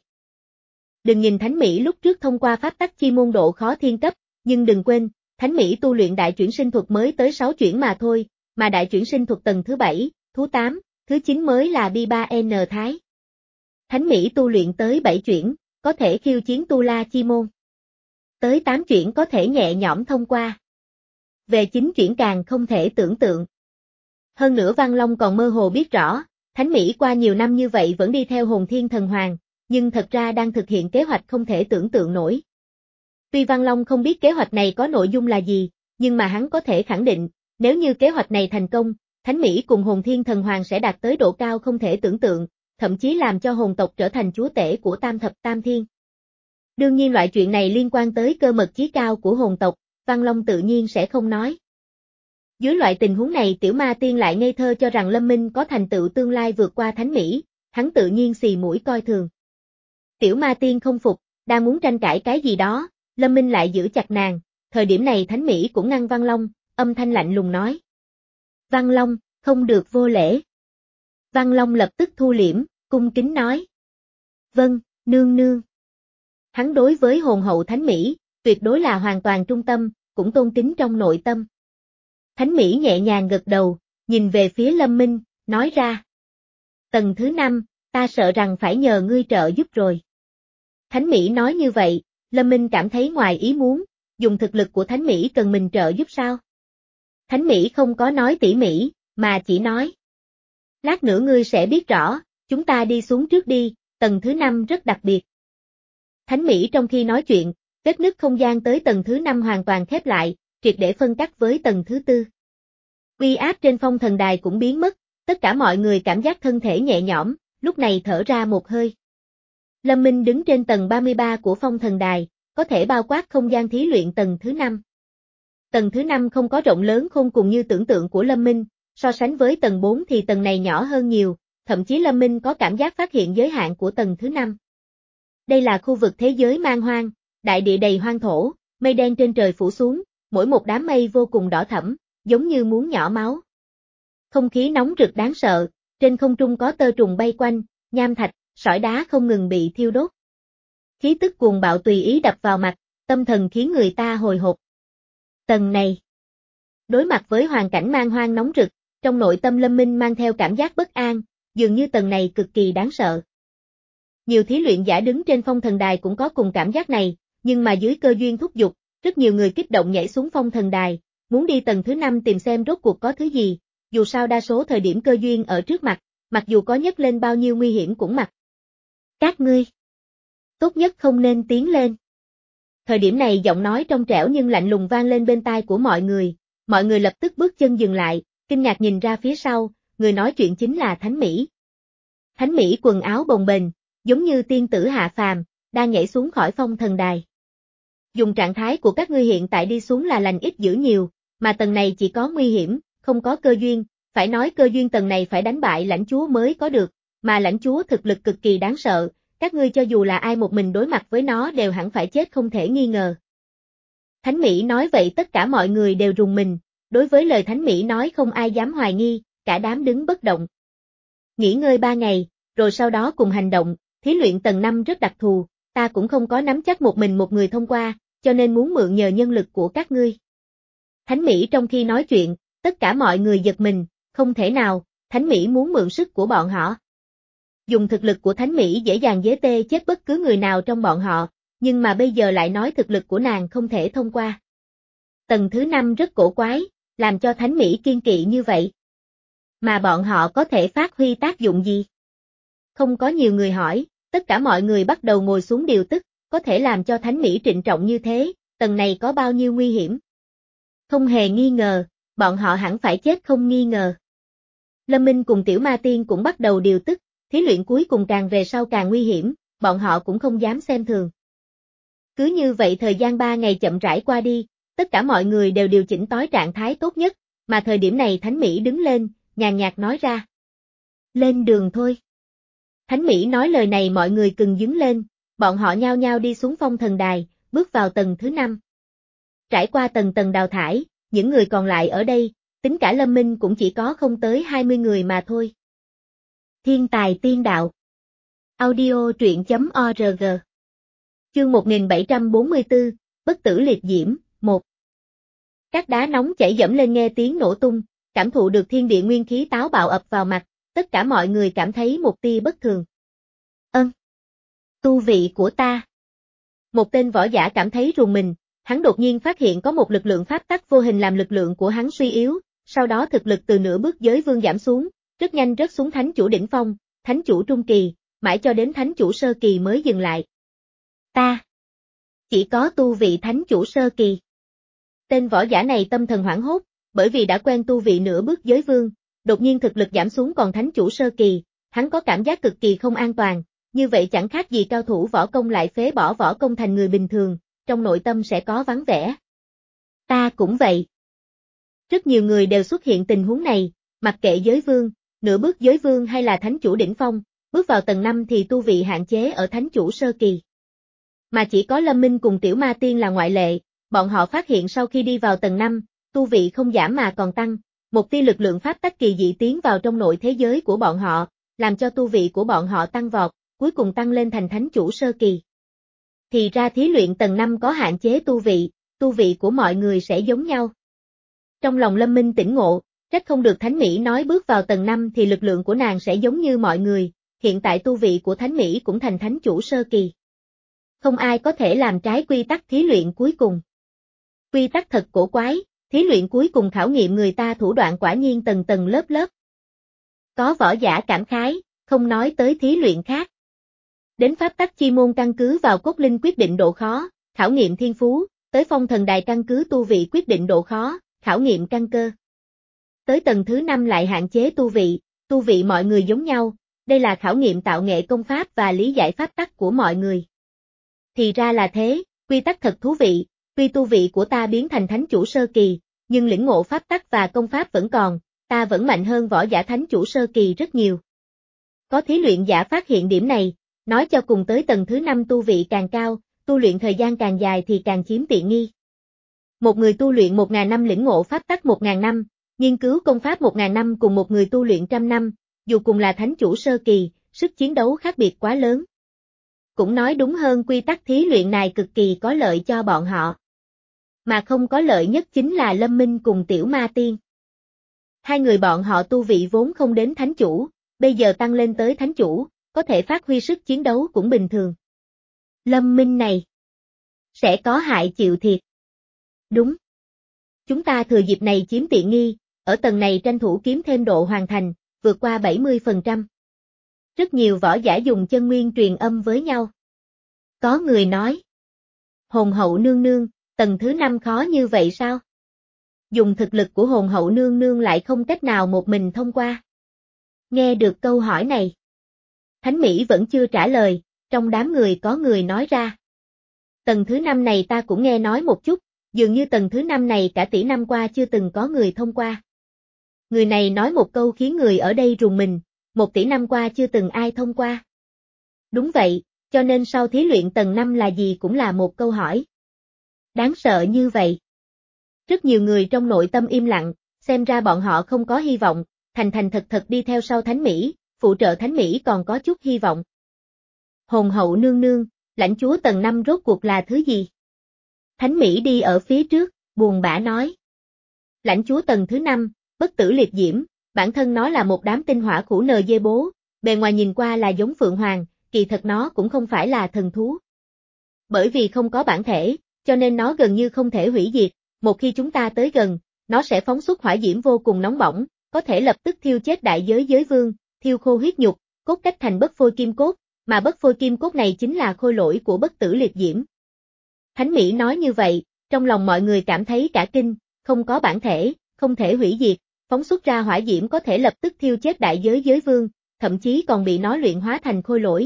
Đừng nhìn Thánh Mỹ lúc trước thông qua pháp tắc chi môn độ khó thiên cấp, nhưng đừng quên, Thánh Mỹ tu luyện đại chuyển sinh thuật mới tới sáu chuyển mà thôi, mà đại chuyển sinh thuật tầng thứ bảy, thứ tám, thứ chín mới là B ba N Thái. Thánh Mỹ tu luyện tới bảy chuyển, có thể khiêu chiến tu la chi môn. Tới tám chuyển có thể nhẹ nhõm thông qua. Về chín chuyển càng không thể tưởng tượng. Hơn nữa Văn Long còn mơ hồ biết rõ, Thánh Mỹ qua nhiều năm như vậy vẫn đi theo hồn thiên thần hoàng, nhưng thật ra đang thực hiện kế hoạch không thể tưởng tượng nổi. Tuy Văn Long không biết kế hoạch này có nội dung là gì, nhưng mà hắn có thể khẳng định, nếu như kế hoạch này thành công, Thánh Mỹ cùng hồn thiên thần hoàng sẽ đạt tới độ cao không thể tưởng tượng, thậm chí làm cho hồn tộc trở thành chúa tể của tam thập tam thiên. Đương nhiên loại chuyện này liên quan tới cơ mật chí cao của hồn tộc, Văn Long tự nhiên sẽ không nói. Dưới loại tình huống này Tiểu Ma Tiên lại ngây thơ cho rằng Lâm Minh có thành tựu tương lai vượt qua Thánh Mỹ, hắn tự nhiên xì mũi coi thường. Tiểu Ma Tiên không phục, đang muốn tranh cãi cái gì đó, Lâm Minh lại giữ chặt nàng, thời điểm này Thánh Mỹ cũng ngăn Văn Long, âm thanh lạnh lùng nói. Văn Long, không được vô lễ. Văn Long lập tức thu liễm, cung kính nói. Vâng, nương nương. Hắn đối với hồn hậu Thánh Mỹ, tuyệt đối là hoàn toàn trung tâm, cũng tôn kính trong nội tâm. Thánh Mỹ nhẹ nhàng gật đầu, nhìn về phía Lâm Minh, nói ra. Tầng thứ năm, ta sợ rằng phải nhờ ngươi trợ giúp rồi. Thánh Mỹ nói như vậy, Lâm Minh cảm thấy ngoài ý muốn, dùng thực lực của Thánh Mỹ cần mình trợ giúp sao? Thánh Mỹ không có nói tỉ mỉ, mà chỉ nói. Lát nữa ngươi sẽ biết rõ, chúng ta đi xuống trước đi, tầng thứ năm rất đặc biệt. Thánh Mỹ trong khi nói chuyện, vết nứt không gian tới tầng thứ năm hoàn toàn khép lại, triệt để phân cắt với tầng thứ tư. Uy áp trên phong thần đài cũng biến mất, tất cả mọi người cảm giác thân thể nhẹ nhõm, lúc này thở ra một hơi. Lâm Minh đứng trên tầng ba mươi ba của phong thần đài, có thể bao quát không gian thí luyện tầng thứ năm. Tầng thứ năm không có rộng lớn khôn cùng như tưởng tượng của Lâm Minh, so sánh với tầng bốn thì tầng này nhỏ hơn nhiều, thậm chí Lâm Minh có cảm giác phát hiện giới hạn của tầng thứ năm. Đây là khu vực thế giới man hoang, đại địa đầy hoang thổ, mây đen trên trời phủ xuống, mỗi một đám mây vô cùng đỏ thẫm, giống như muốn nhỏ máu. Không khí nóng rực đáng sợ, trên không trung có tơ trùng bay quanh, nham thạch, sỏi đá không ngừng bị thiêu đốt. Khí tức cuồng bạo tùy ý đập vào mặt, tâm thần khiến người ta hồi hộp. Tầng này. Đối mặt với hoàn cảnh man hoang nóng rực, trong nội tâm Lâm Minh mang theo cảm giác bất an, dường như tầng này cực kỳ đáng sợ. Nhiều thí luyện giả đứng trên phong thần đài cũng có cùng cảm giác này, nhưng mà dưới cơ duyên thúc giục, rất nhiều người kích động nhảy xuống phong thần đài, muốn đi tầng thứ năm tìm xem rốt cuộc có thứ gì, dù sao đa số thời điểm cơ duyên ở trước mặt, mặc dù có nhấc lên bao nhiêu nguy hiểm cũng mặc. Các ngươi, tốt nhất không nên tiến lên. Thời điểm này giọng nói trong trẻo nhưng lạnh lùng vang lên bên tai của mọi người, mọi người lập tức bước chân dừng lại, kinh ngạc nhìn ra phía sau, người nói chuyện chính là Thánh Mỹ. Thánh Mỹ quần áo bồng bềnh, giống như tiên tử hạ phàm, đang nhảy xuống khỏi phong thần đài. Dùng trạng thái của các ngươi hiện tại đi xuống là lành ít dữ nhiều, mà tầng này chỉ có nguy hiểm, không có cơ duyên, phải nói cơ duyên tầng này phải đánh bại lãnh chúa mới có được, mà lãnh chúa thực lực cực kỳ đáng sợ, các ngươi cho dù là ai một mình đối mặt với nó đều hẳn phải chết không thể nghi ngờ. Thánh Mỹ nói vậy tất cả mọi người đều rùng mình, đối với lời Thánh Mỹ nói không ai dám hoài nghi, cả đám đứng bất động. Nghỉ ngơi ba ngày, rồi sau đó cùng hành động, thí luyện tầng năm rất đặc thù, ta cũng không có nắm chắc một mình một người thông qua, cho nên muốn mượn nhờ nhân lực của các ngươi. Thánh Mỹ trong khi nói chuyện, tất cả mọi người giật mình, không thể nào, Thánh Mỹ muốn mượn sức của bọn họ. Dùng thực lực của Thánh Mỹ dễ dàng dễ tê chết bất cứ người nào trong bọn họ, nhưng mà bây giờ lại nói thực lực của nàng không thể thông qua. Tầng thứ năm rất cổ quái, làm cho Thánh Mỹ kiên kỵ như vậy. Mà bọn họ có thể phát huy tác dụng gì? Không có nhiều người hỏi, tất cả mọi người bắt đầu ngồi xuống điều tức, có thể làm cho Thánh Mỹ trịnh trọng như thế, tầng này có bao nhiêu nguy hiểm? Không hề nghi ngờ, bọn họ hẳn phải chết không nghi ngờ. Lâm Minh cùng Tiểu Ma Tiên cũng bắt đầu điều tức, thí luyện cuối cùng càng về sau càng nguy hiểm, bọn họ cũng không dám xem thường. Cứ như vậy thời gian ba ngày chậm rãi qua đi, tất cả mọi người đều điều chỉnh tối trạng thái tốt nhất, mà thời điểm này Thánh Mỹ đứng lên, nhàn nhạt nói ra. Lên đường thôi. Thánh Mỹ nói lời này mọi người cừng dứng lên, bọn họ nhao nhao đi xuống phong thần đài, bước vào tầng thứ năm. Trải qua tầng tầng đào thải, những người còn lại ở đây, tính cả Lâm Minh cũng chỉ có không tới hai mươi người mà thôi. Thiên tài tiên đạo. Audio truyện chấm org. Chương một nghìn bảy trăm bốn mươi tư, Bất tử liệt diễm, một. Các đá nóng chảy dẫm lên nghe tiếng nổ tung, cảm thụ được thiên địa nguyên khí táo bạo ập vào mặt, tất cả mọi người cảm thấy một tia bất thường. Ân. Tu vị của ta. Một tên võ giả cảm thấy rùng mình, hắn đột nhiên phát hiện có một lực lượng pháp tắc vô hình làm lực lượng của hắn suy yếu, sau đó thực lực từ nửa bước giới vương giảm xuống, rất nhanh rớt xuống thánh chủ đỉnh phong, thánh chủ trung kỳ, mãi cho đến thánh chủ sơ kỳ mới dừng lại. Ta chỉ có tu vị thánh chủ sơ kỳ. Tên võ giả này tâm thần hoảng hốt, bởi vì đã quen tu vị nửa bước giới vương, đột nhiên thực lực giảm xuống còn thánh chủ sơ kỳ, hắn có cảm giác cực kỳ không an toàn, như vậy chẳng khác gì cao thủ võ công lại phế bỏ võ công thành người bình thường, trong nội tâm sẽ có vắng vẻ. Ta cũng vậy. Rất nhiều người đều xuất hiện tình huống này, mặc kệ giới vương, nửa bước giới vương hay là thánh chủ đỉnh phong, bước vào tầng năm thì tu vị hạn chế ở thánh chủ sơ kỳ. Mà chỉ có Lâm Minh cùng Tiểu Ma Tiên là ngoại lệ, bọn họ phát hiện sau khi đi vào tầng năm, tu vị không giảm mà còn tăng, một tia lực lượng pháp tắc kỳ dị tiến vào trong nội thế giới của bọn họ, làm cho tu vị của bọn họ tăng vọt, cuối cùng tăng lên thành thánh chủ sơ kỳ. Thì ra thí luyện tầng năm có hạn chế tu vị, tu vị của mọi người sẽ giống nhau. Trong lòng Lâm Minh tỉnh ngộ, trách không được Thánh Mỹ nói bước vào tầng năm thì lực lượng của nàng sẽ giống như mọi người, hiện tại tu vị của Thánh Mỹ cũng thành thánh chủ sơ kỳ. Không ai có thể làm trái quy tắc thí luyện cuối cùng. Quy tắc thật cổ quái, thí luyện cuối cùng khảo nghiệm người ta thủ đoạn quả nhiên tầng tầng lớp lớp. Có võ giả cảm khái, không nói tới thí luyện khác. Đến pháp tắc chi môn căn cứ vào cốt linh quyết định độ khó, khảo nghiệm thiên phú, tới phong thần đài căn cứ tu vị quyết định độ khó, khảo nghiệm căn cơ. Tới tầng thứ năm lại hạn chế tu vị, tu vị mọi người giống nhau, đây là khảo nghiệm tạo nghệ công pháp và lý giải pháp tắc của mọi người. Thì ra là thế, quy tắc thật thú vị, tuy tu vị của ta biến thành thánh chủ sơ kỳ, nhưng lĩnh ngộ pháp tắc và công pháp vẫn còn, ta vẫn mạnh hơn võ giả thánh chủ sơ kỳ rất nhiều. Có thí luyện giả phát hiện điểm này, nói cho cùng tới tầng thứ năm tu vị càng cao, tu luyện thời gian càng dài thì càng chiếm tiện nghi. Một người tu luyện một ngàn năm lĩnh ngộ pháp tắc một ngàn năm, nghiên cứu công pháp một ngàn năm cùng một người tu luyện trăm năm, dù cùng là thánh chủ sơ kỳ, sức chiến đấu khác biệt quá lớn. Cũng nói đúng hơn quy tắc thí luyện này cực kỳ có lợi cho bọn họ. Mà không có lợi nhất chính là Lâm Minh cùng Tiểu Ma Tiên. Hai người bọn họ tu vị vốn không đến thánh chủ, bây giờ tăng lên tới thánh chủ, có thể phát huy sức chiến đấu cũng bình thường. Lâm Minh này sẽ có hại chịu thiệt. Đúng. Chúng ta thừa dịp này chiếm tiện nghi, ở tầng này tranh thủ kiếm thêm độ hoàn thành, vượt qua bảy mươi phần trăm. Rất nhiều võ giả dùng chân nguyên truyền âm với nhau. Có người nói. Hồn hậu nương nương, tầng thứ năm khó như vậy sao? Dùng thực lực của hồn hậu nương nương lại không cách nào một mình thông qua. Nghe được câu hỏi này. Thánh Mỹ vẫn chưa trả lời, trong đám người có người nói ra. Tầng thứ năm này ta cũng nghe nói một chút, dường như tầng thứ năm này cả tỷ năm qua chưa từng có người thông qua. Người này nói một câu khiến người ở đây rùng mình, một tỷ năm qua chưa từng ai thông qua. Đúng vậy, cho nên sau thí luyện tầng năm là gì cũng là một câu hỏi. Đáng sợ như vậy. Rất nhiều người trong nội tâm im lặng, xem ra bọn họ không có hy vọng, thành thành thật thật đi theo sau Thánh Mỹ, phụ trợ Thánh Mỹ còn có chút hy vọng. Hồn hậu nương nương, lãnh chúa tầng năm rốt cuộc là thứ gì? Thánh Mỹ đi ở phía trước, buồn bã nói. Lãnh chúa tầng thứ năm, bất tử liệt diễm, bản thân nó là một đám tinh hỏa khủ nờ dê bố, bề ngoài nhìn qua là giống Phượng Hoàng, kỳ thật nó cũng không phải là thần thú. Bởi vì không có bản thể, cho nên nó gần như không thể hủy diệt, một khi chúng ta tới gần, nó sẽ phóng xuất hỏa diễm vô cùng nóng bỏng, có thể lập tức thiêu chết đại giới giới vương, thiêu khô huyết nhục, cốt cách thành bất phôi kim cốt, mà bất phôi kim cốt này chính là khôi lỗi của bất tử liệt diễm. Thánh Mỹ nói như vậy, trong lòng mọi người cảm thấy cả kinh, không có bản thể, không thể hủy diệt, phóng xuất ra hỏa diễm có thể lập tức thiêu chết đại giới giới vương, thậm chí còn bị nó luyện hóa thành khôi lỗi.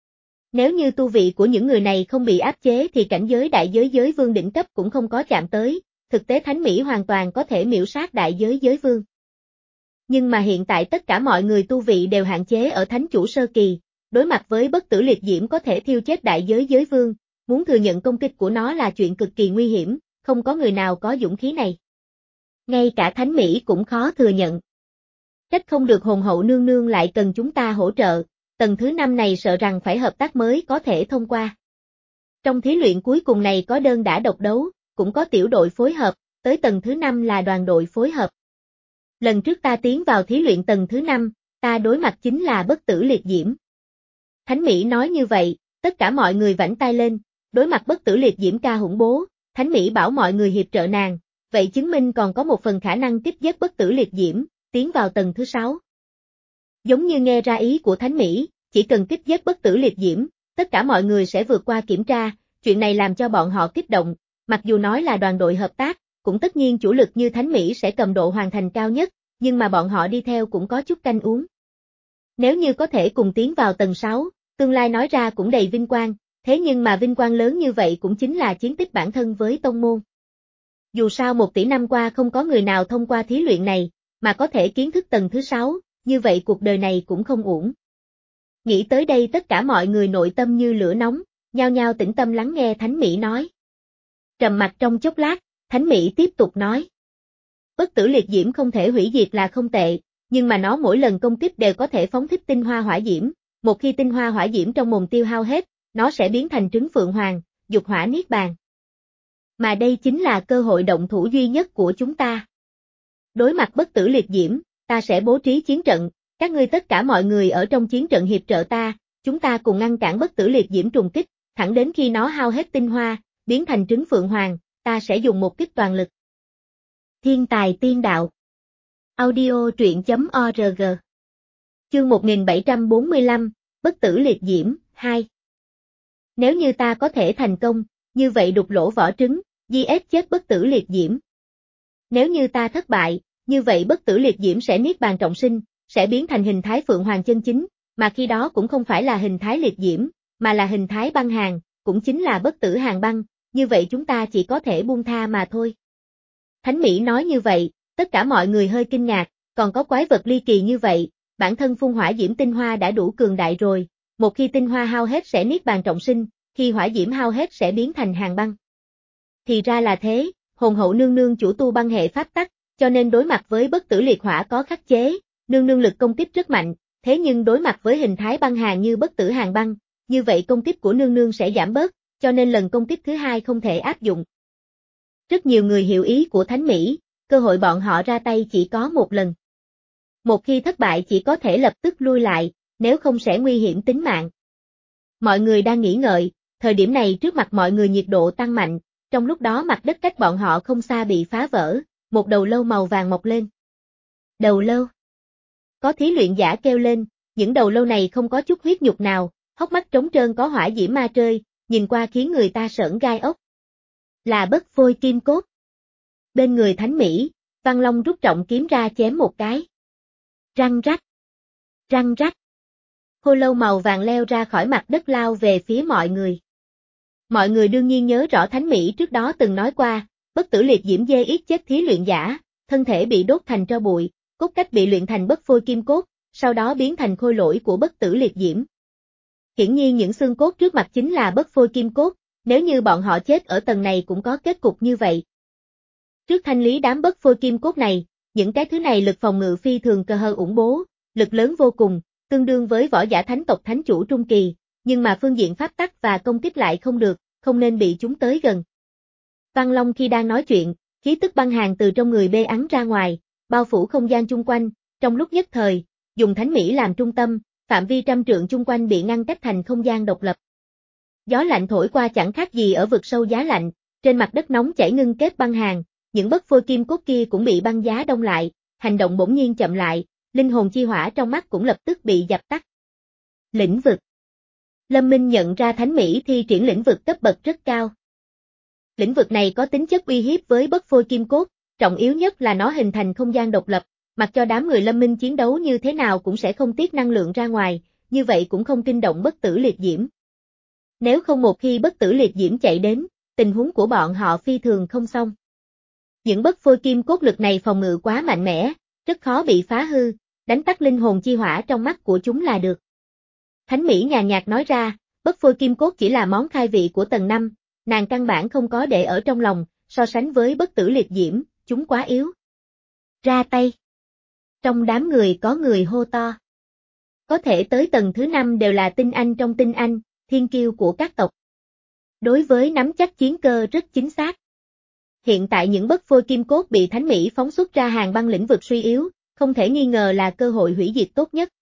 Nếu như tu vị của những người này không bị áp chế thì cảnh giới đại giới giới vương đỉnh cấp cũng không có chạm tới, thực tế Thánh Mỹ hoàn toàn có thể miểu sát đại giới giới vương. Nhưng mà hiện tại tất cả mọi người tu vị đều hạn chế ở thánh chủ sơ kỳ, đối mặt với bất tử liệt diễm có thể thiêu chết đại giới giới vương, muốn thừa nhận công kích của nó là chuyện cực kỳ nguy hiểm, không có người nào có dũng khí này. Ngay cả Thánh Mỹ cũng khó thừa nhận. Trách không được hồn hậu nương nương lại cần chúng ta hỗ trợ, tầng thứ năm này sợ rằng phải hợp tác mới có thể thông qua. Trong thí luyện cuối cùng này có đơn đả độc đấu, cũng có tiểu đội phối hợp, tới tầng thứ năm là đoàn đội phối hợp. Lần trước ta tiến vào thí luyện tầng thứ năm, ta đối mặt chính là bất tử liệt diễm. Thánh Mỹ nói như vậy, tất cả mọi người vảnh tay lên, đối mặt bất tử liệt diễm ca hủng bố, Thánh Mỹ bảo mọi người hiệp trợ nàng, vậy chứng minh còn có một phần khả năng tiếp giết bất tử liệt diễm, tiến vào tầng thứ sáu. Giống như nghe ra ý của Thánh Mỹ, chỉ cần tiếp giết bất tử liệt diễm, tất cả mọi người sẽ vượt qua kiểm tra, chuyện này làm cho bọn họ kích động, mặc dù nói là đoàn đội hợp tác, cũng tất nhiên chủ lực như Thánh Mỹ sẽ cầm độ hoàn thành cao nhất, nhưng mà bọn họ đi theo cũng có chút canh uống. Nếu như có thể cùng tiến vào tầng sáu, tương lai nói ra cũng đầy vinh quang, thế nhưng mà vinh quang lớn như vậy cũng chính là chiến tích bản thân với tông môn. Dù sao một tỷ năm qua không có người nào thông qua thí luyện này, mà có thể kiến thức tầng thứ sáu, như vậy cuộc đời này cũng không uổng. Nghĩ tới đây tất cả mọi người nội tâm như lửa nóng, nhao nhao tĩnh tâm lắng nghe Thánh Mỹ nói. Trầm mặc trong chốc lát, Thánh Mỹ tiếp tục nói. Bất tử liệt diễm không thể hủy diệt là không tệ, nhưng mà nó mỗi lần công kích đều có thể phóng thích tinh hoa hỏa diễm, một khi tinh hoa hỏa diễm trong mồm tiêu hao hết, nó sẽ biến thành trứng phượng hoàng, dục hỏa niết bàn. Mà đây chính là cơ hội động thủ duy nhất của chúng ta. Đối mặt bất tử liệt diễm, ta sẽ bố trí chiến trận, các ngươi tất cả mọi người ở trong chiến trận hiệp trợ ta, chúng ta cùng ngăn cản bất tử liệt diễm trùng kích, thẳng đến khi nó hao hết tinh hoa, biến thành trứng phượng hoàng, ta sẽ dùng một kích toàn lực. Thiên tài tiên đạo. Audio truyện chấm org. Chương một nghìn bảy trăm bốn mươi lăm, Bất tử liệt diễm, hai. Nếu như ta có thể thành công, như vậy đục lỗ vỏ trứng, giết chết bất tử liệt diễm. Nếu như ta thất bại, như vậy bất tử liệt diễm sẽ niết bàn trọng sinh, sẽ biến thành hình thái phượng hoàng chân chính, mà khi đó cũng không phải là hình thái liệt diễm, mà là hình thái băng hàn, cũng chính là bất tử hàn băng, như vậy chúng ta chỉ có thể buông tha mà thôi. Thánh Mỹ nói như vậy, tất cả mọi người hơi kinh ngạc, còn có quái vật ly kỳ như vậy, bản thân phun hỏa diễm tinh hoa đã đủ cường đại rồi, một khi tinh hoa hao hết sẽ niết bàn trọng sinh, khi hỏa diễm hao hết sẽ biến thành hàn băng. Thì ra là thế, hồn hậu nương nương chủ tu băng hệ pháp tắc, cho nên đối mặt với bất tử liệt hỏa có khắc chế, nương nương lực công kích rất mạnh, thế nhưng đối mặt với hình thái băng hàn như bất tử hàn băng, như vậy công kích của nương nương sẽ giảm bớt, cho nên lần công kích thứ hai không thể áp dụng. Rất nhiều người hiểu ý của Thánh Mỹ, cơ hội bọn họ ra tay chỉ có một lần. Một khi thất bại chỉ có thể lập tức lui lại, nếu không sẽ nguy hiểm tính mạng. Mọi người đang nghĩ ngợi, thời điểm này trước mặt mọi người nhiệt độ tăng mạnh, trong lúc đó mặt đất cách bọn họ không xa bị phá vỡ, một đầu lâu màu vàng mọc lên. Đầu lâu. Có thí luyện giả kêu lên, những đầu lâu này không có chút huyết nhục nào, hốc mắt trống trơn có hỏa diễm ma trơi, nhìn qua khiến người ta sởn gai ốc. Là bất phôi kim cốt. Bên người Thánh Mỹ, Văn Long rút trọng kiếm ra chém một cái. Răng rắc. Răng rắc. Khô lâu màu vàng leo ra khỏi mặt đất lao về phía mọi người. Mọi người đương nhiên nhớ rõ Thánh Mỹ trước đó từng nói qua, bất tử liệt diễm dê ít chết thí luyện giả, thân thể bị đốt thành tro bụi, cốt cách bị luyện thành bất phôi kim cốt, sau đó biến thành khôi lỗi của bất tử liệt diễm. Hiển nhiên những xương cốt trước mặt chính là bất phôi kim cốt, nếu như bọn họ chết ở tầng này cũng có kết cục như vậy. Trước thanh lý đám bất phôi kim cốt này, những cái thứ này lực phòng ngự phi thường cơ hơ ủng bố, lực lớn vô cùng, tương đương với võ giả thánh tộc thánh chủ trung kỳ, nhưng mà phương diện pháp tắc và công kích lại không được, không nên bị chúng tới gần. Văn Long khi đang nói chuyện, khí tức băng hàn từ trong người bê ắn ra ngoài, bao phủ không gian chung quanh, trong lúc nhất thời, dùng Thánh Mỹ làm trung tâm, phạm vi trăm trượng chung quanh bị ngăn cách thành không gian độc lập. Gió lạnh thổi qua chẳng khác gì ở vực sâu giá lạnh, trên mặt đất nóng chảy ngưng kết băng hàn, những bất phôi kim cốt kia cũng bị băng giá đông lại, hành động bỗng nhiên chậm lại, linh hồn chi hỏa trong mắt cũng lập tức bị dập tắt. Lĩnh vực. Lâm Minh nhận ra Thánh Mỹ thi triển lĩnh vực cấp bậc rất cao. Lĩnh vực này có tính chất uy hiếp với bất phôi kim cốt, trọng yếu nhất là nó hình thành không gian độc lập, mặc cho đám người Lâm Minh chiến đấu như thế nào cũng sẽ không tiết năng lượng ra ngoài, như vậy cũng không kinh động bất tử liệt diễm. Nếu không một khi bất tử liệt diễm chạy đến, tình huống của bọn họ phi thường không xong. Những bất phôi kim cốt lực này phòng ngự quá mạnh mẽ, rất khó bị phá hư, đánh tắt linh hồn chi hỏa trong mắt của chúng là được. Thánh Mỹ nhàn nhạt nói ra, bất phôi kim cốt chỉ là món khai vị của tầng năm, nàng căn bản không có để ở trong lòng, so sánh với bất tử liệt diễm, chúng quá yếu. Ra tay. Trong đám người có người hô to. Có thể tới tầng thứ năm đều là tinh anh trong tinh anh, thiên kiêu của các tộc. Đối với nắm chắc chiến cơ rất chính xác. Hiện tại những bất phôi kim cốt bị Thánh Mỹ phóng xuất ra hàng băng lĩnh vực suy yếu, không thể nghi ngờ là cơ hội hủy diệt tốt nhất.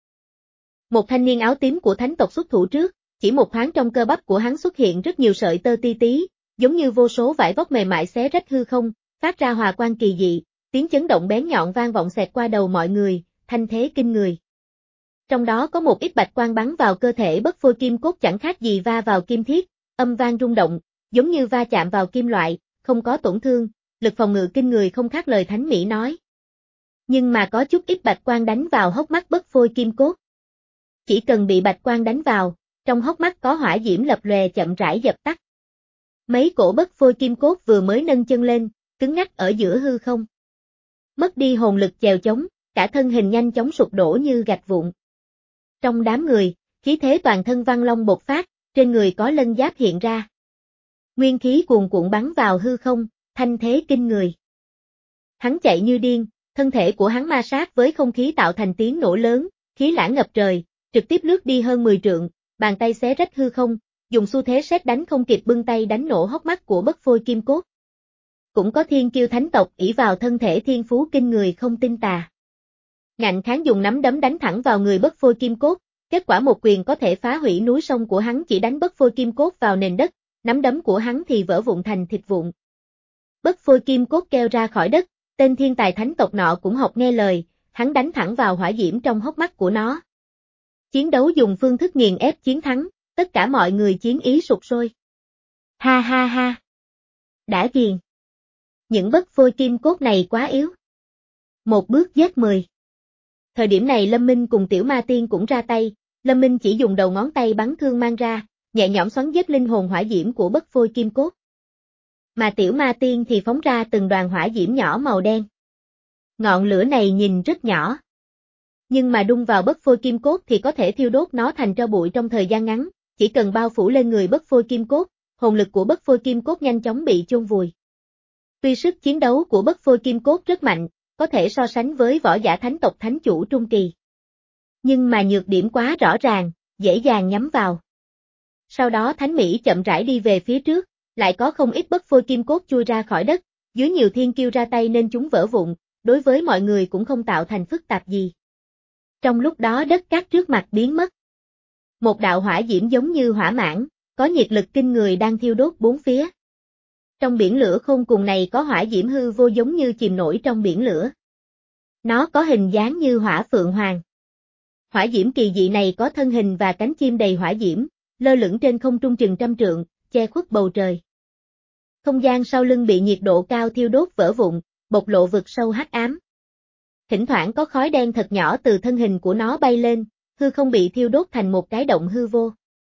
Một thanh niên áo tím của thánh tộc xuất thủ trước, chỉ một thoáng trong cơ bắp của hắn xuất hiện rất nhiều sợi tơ ti tí, giống như vô số vải vóc mềm mại xé rách hư không, phát ra hòa quang kỳ dị, tiếng chấn động bén nhọn vang vọng xẹt qua đầu mọi người, thanh thế kinh người. Trong đó có một ít bạch quang bắn vào cơ thể bất phôi kim cốt chẳng khác gì va vào kim thiết, âm vang rung động, giống như va chạm vào kim loại, không có tổn thương, lực phòng ngự kinh người không khác lời Thánh Mỹ nói. Nhưng mà có chút ít bạch quang đánh vào hốc mắt bất phôi kim cốt. Chỉ cần bị bạch quang đánh vào, trong hốc mắt có hỏa diễm lập lòe chậm rãi dập tắt. Mấy cổ bất phôi kim cốt vừa mới nâng chân lên, cứng ngắc ở giữa hư không. Mất đi hồn lực chèo chống, cả thân hình nhanh chóng sụp đổ như gạch vụn. Trong đám người, khí thế toàn thân Văn Long bộc phát, trên người có lân giáp hiện ra. Nguyên khí cuồn cuộn bắn vào hư không, thanh thế kinh người. Hắn chạy như điên, thân thể của hắn ma sát với không khí tạo thành tiếng nổ lớn, khí lãng ngập trời, trực tiếp lướt đi hơn mười trượng, bàn tay xé rách hư không, dùng xu thế sét đánh không kịp bưng tay đánh nổ hốc mắt của bất phôi kim cốt. Cũng có thiên kiêu thánh tộc ỷ vào thân thể thiên phú kinh người không tin tà. Ngạnh kháng dùng nắm đấm đánh thẳng vào người bất phôi kim cốt, kết quả một quyền có thể phá hủy núi sông của hắn chỉ đánh bất phôi kim cốt vào nền đất, nắm đấm của hắn thì vỡ vụn thành thịt vụn. Bất phôi kim cốt kêu ra khỏi đất, tên thiên tài thánh tộc nọ cũng học nghe lời, hắn đánh thẳng vào hỏa diễm trong hốc mắt của nó. Chiến đấu dùng phương thức nghiền ép chiến thắng, tất cả mọi người chiến ý sục sôi. Ha ha ha. Đã ghiền. Những bất phôi kim cốt này quá yếu. Một bước giết mười. Thời điểm này Lâm Minh cùng Tiểu Ma Tiên cũng ra tay, Lâm Minh chỉ dùng đầu ngón tay bắn thương mang ra, nhẹ nhõm xoắn giết linh hồn hỏa diễm của bất phôi kim cốt. Mà Tiểu Ma Tiên thì phóng ra từng đoàn hỏa diễm nhỏ màu đen. Ngọn lửa này nhìn rất nhỏ. Nhưng mà đung vào bất phôi kim cốt thì có thể thiêu đốt nó thành tro bụi trong thời gian ngắn, chỉ cần bao phủ lên người bất phôi kim cốt, hồn lực của bất phôi kim cốt nhanh chóng bị chôn vùi. Tuy sức chiến đấu của bất phôi kim cốt rất mạnh, có thể so sánh với võ giả thánh tộc thánh chủ trung kỳ. Nhưng mà nhược điểm quá rõ ràng, dễ dàng nhắm vào. Sau đó Thánh Mỹ chậm rãi đi về phía trước, lại có không ít bất phôi kim cốt chui ra khỏi đất, dưới nhiều thiên kiêu ra tay nên chúng vỡ vụn, đối với mọi người cũng không tạo thành phức tạp gì. Trong lúc đó đất cát trước mặt biến mất. Một đạo hỏa diễm giống như hỏa mãng, có nhiệt lực kinh người đang thiêu đốt bốn phía. Trong biển lửa khôn cùng này có hỏa diễm hư vô giống như chìm nổi trong biển lửa. Nó có hình dáng như hỏa phượng hoàng. Hỏa diễm kỳ dị này có thân hình và cánh chim đầy hỏa diễm, lơ lửng trên không trung chừng trăm trượng, che khuất bầu trời. Không gian sau lưng bị nhiệt độ cao thiêu đốt vỡ vụn, bộc lộ vực sâu hắc ám. Thỉnh thoảng có khói đen thật nhỏ từ thân hình của nó bay lên, hư không bị thiêu đốt thành một cái động hư vô.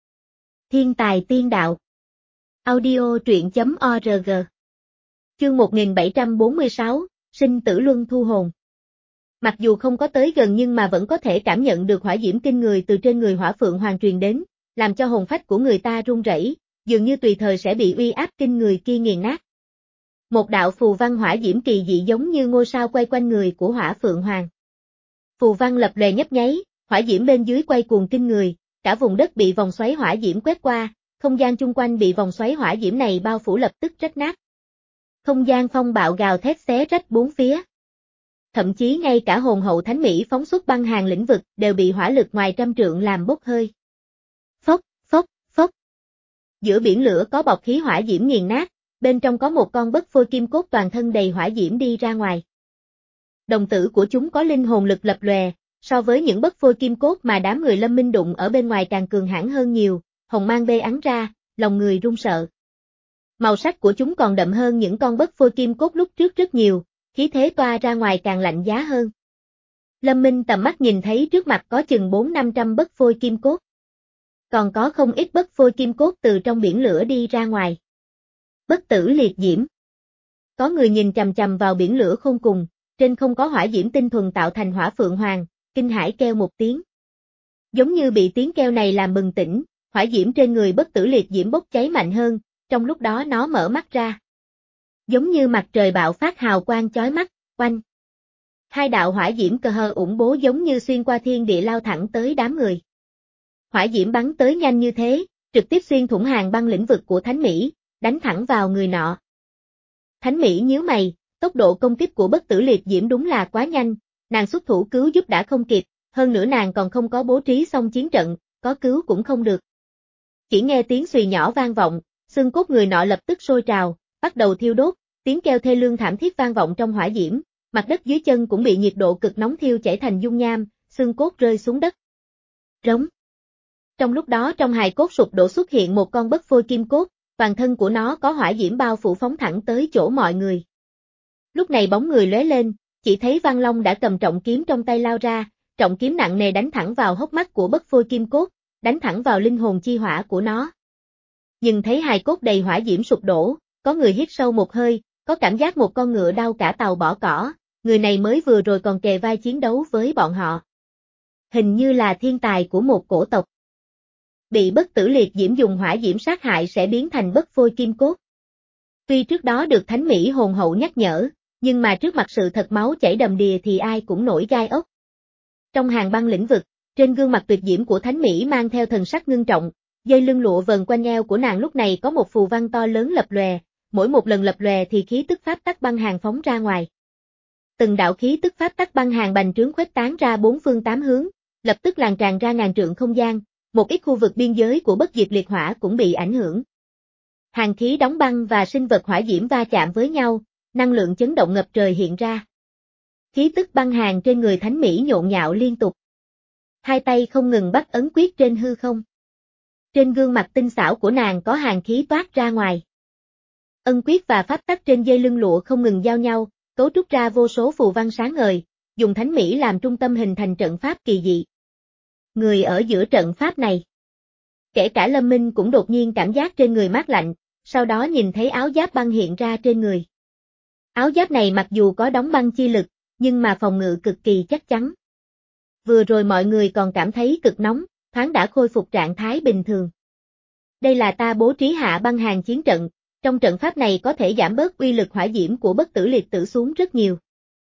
Thiên tài tiên đạo. Audio truyện chấm org. Chương một nghìn bảy trăm bốn mươi sáu, sinh tử luân thu hồn. Mặc dù không có tới gần nhưng mà vẫn có thể cảm nhận được hỏa diễm kinh người từ trên người hỏa phượng hoàng truyền đến, làm cho hồn phách của người ta run rẩy, dường như tùy thời sẽ bị uy áp kinh người kia nghiền nát. Một đạo phù văn hỏa diễm kỳ dị giống như ngôi sao quay quanh người của hỏa phượng hoàng. Phù văn lập lòe nhấp nháy, hỏa diễm bên dưới quay cuồng kinh người, cả vùng đất bị vòng xoáy hỏa diễm quét qua, không gian chung quanh bị vòng xoáy hỏa diễm này bao phủ lập tức rách nát. Không gian phong bạo gào thét xé rách bốn phía. Thậm chí ngay cả hồn hậu Thánh Mỹ phóng xuất băng hàng lĩnh vực đều bị hỏa lực ngoài trăm trượng làm bốc hơi. Phốc, phốc, phốc. Giữa biển lửa có bọc khí hỏa diễm nghiền nát, bên trong có một con bất phôi kim cốt toàn thân đầy hỏa diễm đi ra ngoài. Đồng tử của chúng có linh hồn lực lập lòe, so với những bất phôi kim cốt mà đám người Lâm Minh đụng ở bên ngoài càng cường hãn hơn nhiều, hồng mang bê ắn ra, lòng người run sợ. Màu sắc của chúng còn đậm hơn những con bất phôi kim cốt lúc trước rất nhiều, khí thế toa ra ngoài càng lạnh giá hơn. Lâm Minh tầm mắt nhìn thấy trước mặt có chừng bốn năm trăm bất phôi kim cốt. Còn có không ít bất phôi kim cốt từ trong biển lửa đi ra ngoài. Bất tử liệt diễm. Có người nhìn chằm chằm vào biển lửa khôn cùng, trên không có hỏa diễm tinh thuần tạo thành hỏa phượng hoàng, kinh hãi kêu một tiếng. Giống như bị tiếng kêu này làm bừng tỉnh, hỏa diễm trên người bất tử liệt diễm bốc cháy mạnh hơn, trong lúc đó nó mở mắt ra. Giống như mặt trời bạo phát hào quang chói mắt, oanh. Hai đạo hỏa diễm cờ hờ ủng bố giống như xuyên qua thiên địa lao thẳng tới đám người. Hỏa diễm bắn tới nhanh như thế, trực tiếp xuyên thủng hàng băng lĩnh vực của Thánh Mỹ, đánh thẳng vào người nọ. Thánh Mỹ nhíu mày, tốc độ công kích của bất tử liệt diễm đúng là quá nhanh, nàng xuất thủ cứu giúp đã không kịp, hơn nữa nàng còn không có bố trí xong chiến trận, có cứu cũng không được. Chỉ nghe tiếng xùy nhỏ vang vọng, xương cốt người nọ lập tức sôi trào, bắt đầu thiêu đốt, tiếng kêu thê lương thảm thiết vang vọng trong hỏa diễm, mặt đất dưới chân cũng bị nhiệt độ cực nóng thiêu chảy thành dung nham, xương cốt rơi xuống đất. Rống. Trong lúc đó trong hài cốt sụp đổ xuất hiện một con bất phôi kim cốt, toàn thân của nó có hỏa diễm bao phủ phóng thẳng tới chỗ mọi người. Lúc này bóng người lóe lên, chỉ thấy Văn Long đã cầm trọng kiếm trong tay lao ra, trọng kiếm nặng nề đánh thẳng vào hốc mắt của bất phôi kim cốt, đánh thẳng vào linh hồn chi hỏa của nó. Nhưng thấy hài cốt đầy hỏa diễm sụp đổ, có người hít sâu một hơi, có cảm giác một con ngựa đau cả tàu bỏ cỏ, người này mới vừa rồi còn kề vai chiến đấu với bọn họ. Hình như là thiên tài của một cổ tộc. Bị bất tử liệt diễm dùng hỏa diễm sát hại sẽ biến thành bất phôi kim cốt. Tuy trước đó được Thánh Mỹ hồn hậu nhắc nhở, nhưng mà trước mặt sự thật máu chảy đầm đìa thì ai cũng nổi gai ốc. Trong hàng băng lĩnh vực, trên gương mặt tuyệt diễm của Thánh Mỹ mang theo thần sắc ngưng trọng, dây lưng lụa vần quanh eo của nàng lúc này có một phù văn to lớn lập lòe, mỗi một lần lập lòe thì khí tức pháp tắc băng hàng phóng ra ngoài. Từng đạo khí tức pháp tắc băng hàng bành trướng khuếch tán ra bốn phương tám hướng, lập tức lan tràn ra ngàn trượng không gian, một ít khu vực biên giới của bất diệt liệt hỏa cũng bị ảnh hưởng. Hàng khí đóng băng và sinh vật hỏa diễm va chạm với nhau, năng lượng chấn động ngập trời hiện ra. Khí tức băng hàng trên người Thánh Mỹ nhộn nhạo liên tục. Hai tay không ngừng bắt ấn quyết trên hư không. Trên gương mặt tinh xảo của nàng có hàng khí toát ra ngoài. Ân quyết và pháp tắc trên dây lưng lụa không ngừng giao nhau, cấu trúc ra vô số phù văn sáng ngời, dùng Thánh Mỹ làm trung tâm hình thành trận pháp kỳ dị. Người ở giữa trận pháp này. Kể cả Lâm Minh cũng đột nhiên cảm giác trên người mát lạnh, sau đó nhìn thấy áo giáp băng hiện ra trên người. Áo giáp này mặc dù có đóng băng chi lực, nhưng mà phòng ngự cực kỳ chắc chắn. Vừa rồi mọi người còn cảm thấy cực nóng, thoáng đã khôi phục trạng thái bình thường. Đây là ta bố trí hạ băng hàng chiến trận, trong trận pháp này có thể giảm bớt uy lực hỏa diễm của bất tử liệt tử xuống rất nhiều.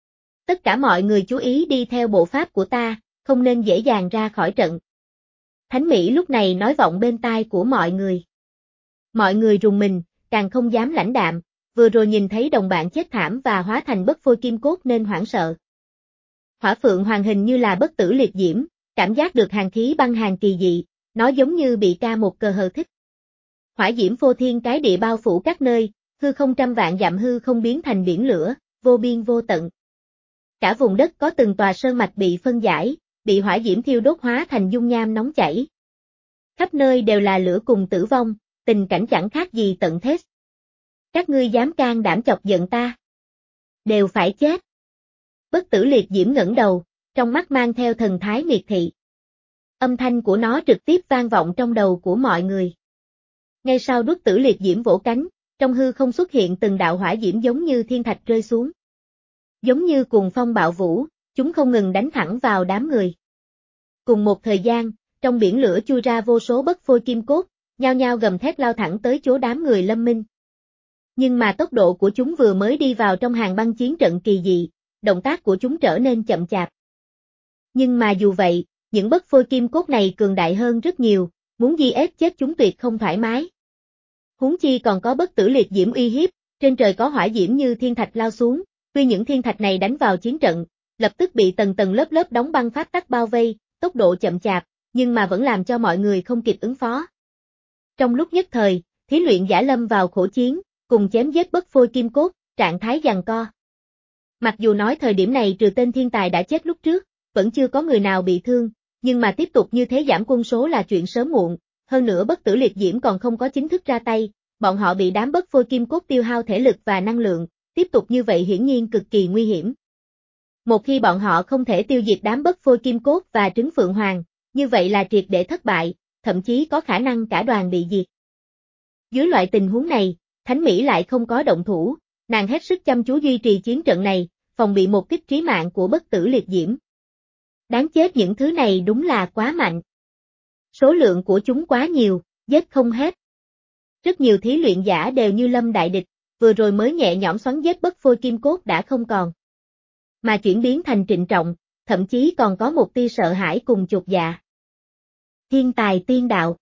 Tất cả mọi người chú ý đi theo bộ pháp của ta, không nên dễ dàng ra khỏi trận. Thánh Mỹ lúc này nói vọng bên tai của mọi người. Mọi người rùng mình, càng không dám lãnh đạm, vừa rồi nhìn thấy đồng bạn chết thảm và hóa thành bất phôi kim cốt nên hoảng sợ. Hỏa phượng hoàng hình như là bất tử liệt diễm, cảm giác được hàng khí băng hàng kỳ dị, nó giống như bị ca một cờ hờ thích. Hỏa diễm phô thiên cái địa bao phủ các nơi, hư không trăm vạn dặm hư không biến thành biển lửa, vô biên vô tận. Cả vùng đất có từng tòa sơn mạch bị phân giải, bị hỏa diễm thiêu đốt hóa thành dung nham nóng chảy. Khắp nơi đều là lửa cùng tử vong, tình cảnh chẳng khác gì tận thế. Các ngươi dám can đảm chọc giận ta, đều phải chết. Bất tử liệt diễm ngẩng đầu, trong mắt mang theo thần thái miệt thị. Âm thanh của nó trực tiếp vang vọng trong đầu của mọi người. Ngay sau bất tử liệt diễm vỗ cánh, trong hư không xuất hiện từng đạo hỏa diễm giống như thiên thạch rơi xuống. Giống như cuồng phong bạo vũ, chúng không ngừng đánh thẳng vào đám người. Cùng một thời gian, trong biển lửa chui ra vô số bất phôi kim cốt, nhao nhao gầm thét lao thẳng tới chỗ đám người Lâm Minh. Nhưng mà tốc độ của chúng vừa mới đi vào trong hàng băng chiến trận kỳ dị, động tác của chúng trở nên chậm chạp. Nhưng mà dù vậy, những bất phôi kim cốt này cường đại hơn rất nhiều, muốn di ép chết chúng tuyệt không thoải mái. Huống chi còn có bất tử liệt diễm uy hiếp, trên trời có hỏa diễm như thiên thạch lao xuống, tuy những thiên thạch này đánh vào chiến trận, lập tức bị tầng tầng lớp lớp đóng băng pháp tắc bao vây, tốc độ chậm chạp, nhưng mà vẫn làm cho mọi người không kịp ứng phó. Trong lúc nhất thời, thí luyện giả lâm vào khổ chiến, cùng chém giết bất phôi kim cốt, trạng thái giằng co. Mặc dù nói thời điểm này trừ tên thiên tài đã chết lúc trước, vẫn chưa có người nào bị thương, nhưng mà tiếp tục như thế giảm quân số là chuyện sớm muộn, hơn nữa bất tử liệt diễm còn không có chính thức ra tay, bọn họ bị đám bất phôi kim cốt tiêu hao thể lực và năng lượng, tiếp tục như vậy hiển nhiên cực kỳ nguy hiểm. Một khi bọn họ không thể tiêu diệt đám bất phôi kim cốt và trứng phượng hoàng, như vậy là triệt để thất bại, thậm chí có khả năng cả đoàn bị diệt. Dưới loại tình huống này, Thánh Mỹ lại không có động thủ, nàng hết sức chăm chú duy trì chiến trận này, phòng phòng bị một kích trí mạng của bất tử liệt diễm. Đáng chết, những thứ này đúng là quá mạnh. Số lượng của chúng quá nhiều, giết không hết. Rất nhiều thí luyện giả đều như lâm đại địch, vừa rồi mới nhẹ nhõm xoắn giết bất phôi kim cốt đã không còn. Mà chuyển biến thành trịnh trọng, thậm chí còn có một tia sợ hãi cùng chột dạ. Thiên tài tiên đạo.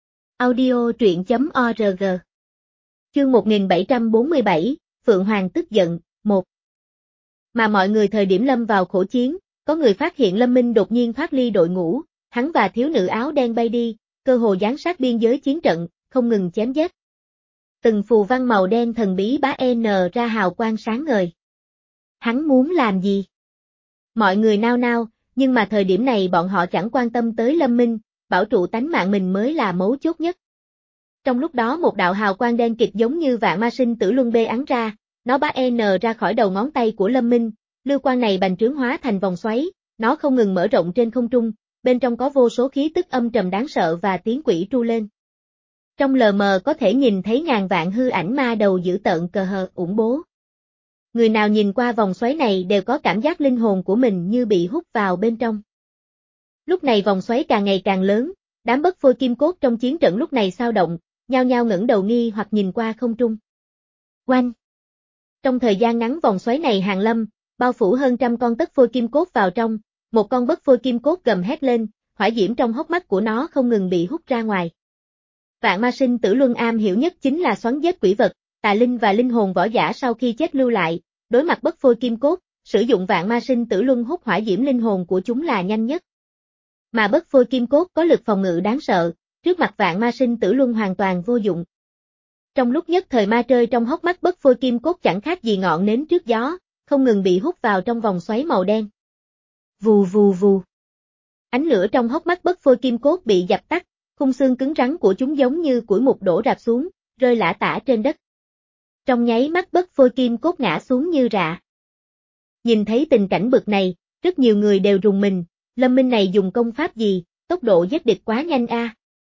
Audio truyện chấm org. Chương một nghìn bảy trăm bốn mươi bảy, Phượng Hoàng tức giận, một. Mà mọi người thời điểm lâm vào khổ chiến, có người phát hiện Lâm Minh đột nhiên thoát ly đội ngũ, hắn và thiếu nữ áo đen bay đi, cơ hồ giáng sát biên giới chiến trận, không ngừng chém giết. Từng phù văn màu đen thần bí bá n ra hào quang sáng ngời. Hắn muốn làm gì? Mọi người nao nao, nhưng mà thời điểm này bọn họ chẳng quan tâm tới Lâm Minh, bảo trụ tánh mạng mình mới là mấu chốt nhất. Trong lúc đó một đạo hào quang đen kịt giống như vạn ma sinh tử luân bê ắn ra, nó bá n ra khỏi đầu ngón tay của Lâm Minh, lưu quang này bành trướng hóa thành vòng xoáy, nó không ngừng mở rộng trên không trung, bên trong có vô số khí tức âm trầm đáng sợ và tiếng quỷ tru lên. Trong lờ mờ có thể nhìn thấy ngàn vạn hư ảnh ma đầu dữ tợn cờ hờ ủng bố. Người nào nhìn qua vòng xoáy này đều có cảm giác linh hồn của mình như bị hút vào bên trong. Lúc này vòng xoáy càng ngày càng lớn, đám bất phôi kim cốt trong chiến trận lúc này xao động, nhao nhao ngẩng đầu nghi hoặc nhìn qua không trung. Oanh! Trong thời gian ngắn vòng xoáy này hàng lâm, bao phủ hơn trăm con tất phôi kim cốt vào trong, một con bất phôi kim cốt gầm hét lên, hỏa diễm trong hốc mắt của nó không ngừng bị hút ra ngoài. Vạn ma sinh tử luân am hiểu nhất chính là xoắn giết quỷ vật, tà linh và linh hồn võ giả sau khi chết lưu lại, đối mặt bất phôi kim cốt, sử dụng vạn ma sinh tử luân hút hỏa diễm linh hồn của chúng là nhanh nhất. Mà bất phôi kim cốt có lực phòng ngự đáng sợ, trước mặt vạn ma sinh tử luân hoàn toàn vô dụng. Trong lúc nhất thời ma trơi trong hốc mắt bất phôi kim cốt chẳng khác gì ngọn nến trước gió, không ngừng bị hút vào trong vòng xoáy màu đen. Vù vù vù. Ánh lửa trong hốc mắt bất phôi kim cốt bị dập tắt, khung xương cứng rắn của chúng giống như củi mục đổ rạp xuống, rơi lả tả trên đất. Trong nháy mắt bất phôi kim cốt ngã xuống như rạ. Nhìn thấy tình cảnh bực này, rất nhiều người đều rùng mình, Lâm Minh này dùng công pháp gì, tốc độ giết địch quá nhanh a.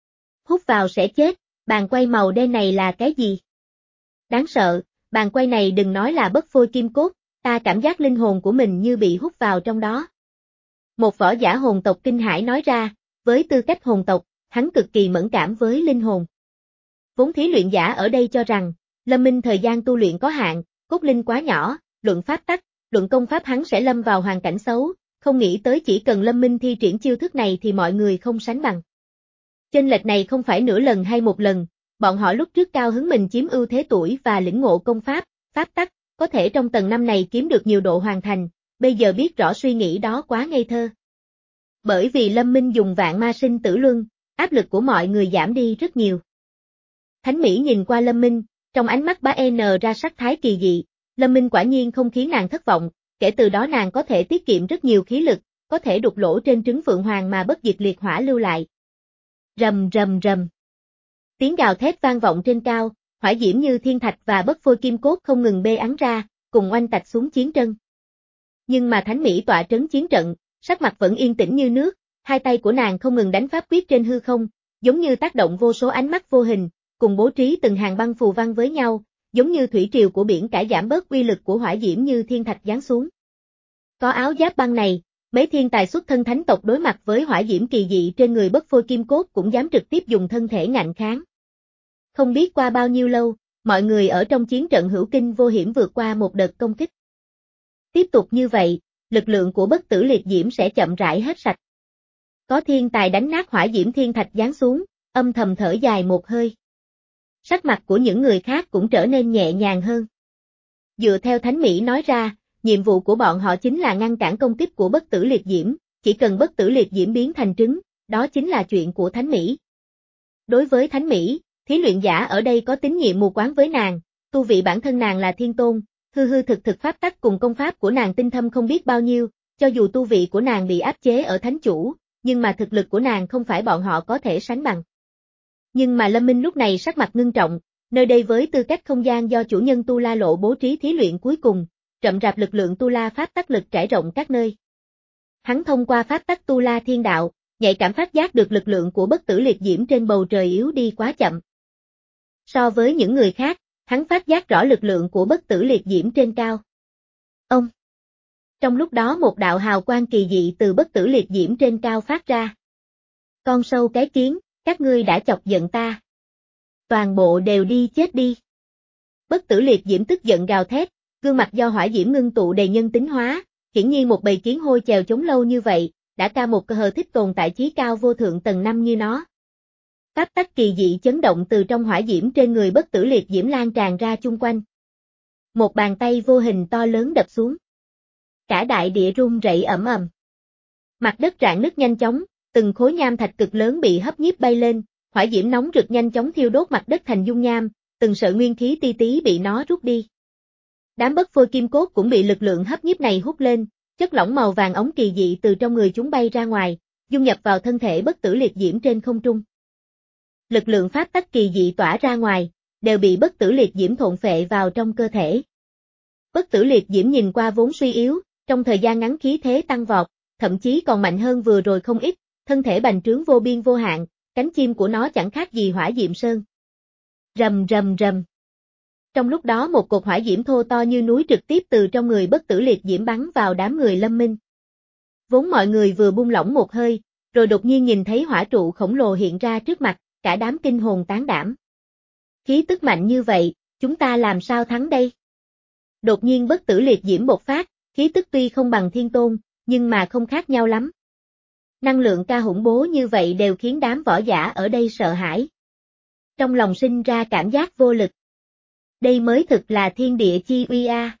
Hút vào sẽ chết, bàn quay màu đen này là cái gì? Đáng sợ, bàn quay này đừng nói là bất phôi kim cốt, ta cảm giác linh hồn của mình như bị hút vào trong đó. Một võ giả hồn tộc kinh hãi nói ra, với tư cách hồn tộc, hắn cực kỳ mẫn cảm với linh hồn. Vốn thí luyện giả ở đây cho rằng, Lâm Minh thời gian tu luyện có hạn, cốt linh quá nhỏ, luận pháp tắc, luận công pháp hắn sẽ lâm vào hoàn cảnh xấu, không nghĩ tới chỉ cần Lâm Minh thi triển chiêu thức này thì mọi người không sánh bằng. Chênh lệch này không phải nửa lần hay một lần, bọn họ lúc trước cao hứng mình chiếm ưu thế tuổi và lĩnh ngộ công pháp, pháp tắc, có thể trong tầng năm này kiếm được nhiều độ hoàn thành, bây giờ biết rõ suy nghĩ đó quá ngây thơ. Bởi vì Lâm Minh dùng vạn ma sinh tử luân, áp lực của mọi người giảm đi rất nhiều. Thánh Mỹ nhìn qua Lâm Minh, trong ánh mắt bá n ra sắc thái kỳ dị, Lâm Minh quả nhiên không khiến nàng thất vọng, kể từ đó nàng có thể tiết kiệm rất nhiều khí lực, có thể đục lỗ trên trứng Phượng Hoàng mà bất diệt liệt hỏa lưu lại. Rầm rầm rầm. Tiếng gào thét vang vọng trên cao, hỏa diễm như thiên thạch và bất phôi kim cốt không ngừng bê ắn ra, cùng oanh tạch xuống chiến trận. Nhưng mà Thánh Mỹ tọa trấn chiến trận, sắc mặt vẫn yên tĩnh như nước, hai tay của nàng không ngừng đánh pháp quyết trên hư không, giống như tác động vô số ánh mắt vô hình, cùng bố trí từng hàng băng phù văn với nhau, giống như thủy triều của biển cả giảm bớt uy lực của hỏa diễm như thiên thạch giáng xuống. Có áo giáp băng này, mấy thiên tài xuất thân thánh tộc đối mặt với hỏa diễm kỳ dị trên người bất phôi kim cốt cũng dám trực tiếp dùng thân thể ngạnh kháng. Không biết qua bao nhiêu lâu, mọi người ở trong chiến trận hữu kinh vô hiểm vượt qua một đợt công kích. Tiếp tục như vậy, lực lượng của bất tử liệt diễm sẽ chậm rãi hết sạch. Có thiên tài đánh nát hỏa diễm thiên thạch giáng xuống, âm thầm thở dài một hơi. Sắc mặt của những người khác cũng trở nên nhẹ nhàng hơn. Dựa theo Thánh Mỹ nói ra, nhiệm vụ của bọn họ chính là ngăn cản công kích của bất tử liệt diễm, chỉ cần bất tử liệt diễm biến thành trứng, đó chính là chuyện của Thánh Mỹ. Đối với Thánh Mỹ, thí luyện giả ở đây có tín nhiệm mù quáng với nàng, tu vị bản thân nàng là thiên tôn, hư hư thực thực pháp tắc cùng công pháp của nàng tinh thâm không biết bao nhiêu, cho dù tu vị của nàng bị áp chế ở thánh chủ, nhưng mà thực lực của nàng không phải bọn họ có thể sánh bằng. Nhưng mà Lâm Minh lúc này sắc mặt ngưng trọng, nơi đây với tư cách không gian do chủ nhân Tu La Lộ bố trí thí luyện cuối cùng, rậm rạp lực lượng Tu La pháp tắc lực trải rộng các nơi. Hắn thông qua pháp tắc Tu La thiên đạo, nhạy cảm phát giác được lực lượng của bất tử liệt diễm trên bầu trời yếu đi quá chậm. So với những người khác, hắn phát giác rõ lực lượng của bất tử liệt diễm trên cao. Ông! Trong lúc đó một đạo hào quang kỳ dị từ bất tử liệt diễm trên cao phát ra. Con sâu cái kiến, các ngươi đã chọc giận ta. Toàn bộ đều đi chết đi. Bất tử liệt diễm tức giận gào thét, gương mặt do hỏa diễm ngưng tụ đầy nhân tính hóa, hiển nhiên một bầy kiến hôi chèo chống lâu như vậy, đã ca một cơ hờ thích tồn tại chí cao vô thượng tầng năm như nó. Pháp tắc kỳ dị chấn động từ trong hỏa diễm trên người bất tử liệt diễm lan tràn ra chung quanh. Một bàn tay vô hình to lớn đập xuống. Cả đại địa rung rẩy ầm ầm. Mặt đất rạn nứt nhanh chóng, từng khối nham thạch cực lớn bị hấp nhiếp bay lên, hỏa diễm nóng rực nhanh chóng thiêu đốt mặt đất thành dung nham, từng sợi nguyên khí ti tí bị nó rút đi. Đám bất phôi kim cốt cũng bị lực lượng hấp nhiếp này hút lên, chất lỏng màu vàng ống kỳ dị từ trong người chúng bay ra ngoài, dung nhập vào thân thể bất tử liệt diễm trên không trung. Lực lượng pháp tắc kỳ dị tỏa ra ngoài, đều bị bất tử liệt diễm thôn phệ vào trong cơ thể. Bất tử liệt diễm nhìn qua vốn suy yếu, trong thời gian ngắn khí thế tăng vọt, thậm chí còn mạnh hơn vừa rồi không ít, thân thể bành trướng vô biên vô hạn, cánh chim của nó chẳng khác gì hỏa diệm sơn. Rầm rầm rầm. Trong lúc đó một cột hỏa diễm thô to như núi trực tiếp từ trong người bất tử liệt diễm bắn vào đám người Lâm Minh. Vốn mọi người vừa buông lỏng một hơi, rồi đột nhiên nhìn thấy hỏa trụ khổng lồ hiện ra trước mặt, cả đám kinh hồn tán đảm. Khí tức mạnh như vậy, chúng ta làm sao thắng đây? Đột nhiên bất tử liệt diễm bộc phát, khí tức tuy không bằng thiên tôn, nhưng mà không khác nhau lắm. Năng lượng ca hủng bố như vậy đều khiến đám võ giả ở đây sợ hãi. Trong lòng sinh ra cảm giác vô lực. Đây mới thực là thiên địa chi uy a.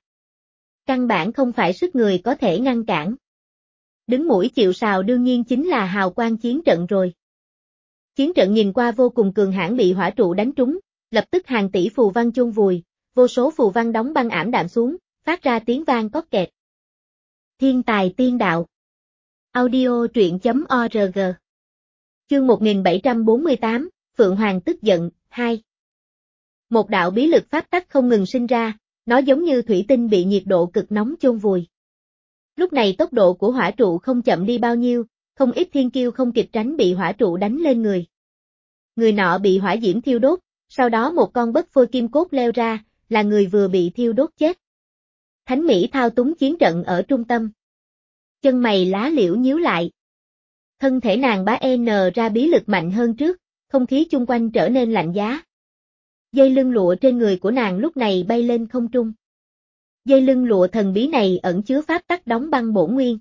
Căn bản không phải sức người có thể ngăn cản. Đứng mũi chịu sào đương nhiên chính là hào quang chiến trận rồi. Chiến trận nhìn qua vô cùng cường hãn bị hỏa trụ đánh trúng, lập tức hàng tỷ phù văn chôn vùi, vô số phù văn đóng băng ảm đạm xuống, phát ra tiếng vang cót kẹt. Thiên tài tiên đạo. Audio truyện chấm org. Chương một nghìn bảy trăm bốn mươi tám, Phượng Hoàng tức giận, hai. Một đạo bí lực pháp tắc không ngừng sinh ra, nó giống như thủy tinh bị nhiệt độ cực nóng chôn vùi. Lúc này tốc độ của hỏa trụ không chậm đi bao nhiêu, không ít thiên kiêu không kịp tránh bị hỏa trụ đánh lên người. Người nọ bị hỏa diễm thiêu đốt, sau đó một con bất phôi kim cốt leo ra, là người vừa bị thiêu đốt chết. Thánh Mỹ thao túng chiến trận ở trung tâm. Chân mày lá liễu nhíu lại. Thân thể nàng bá en ra bí lực mạnh hơn trước, không khí chung quanh trở nên lạnh giá. Dây lưng lụa trên người của nàng lúc này bay lên không trung. Dây lưng lụa thần bí này ẩn chứa pháp tắc đóng băng bổn nguyên.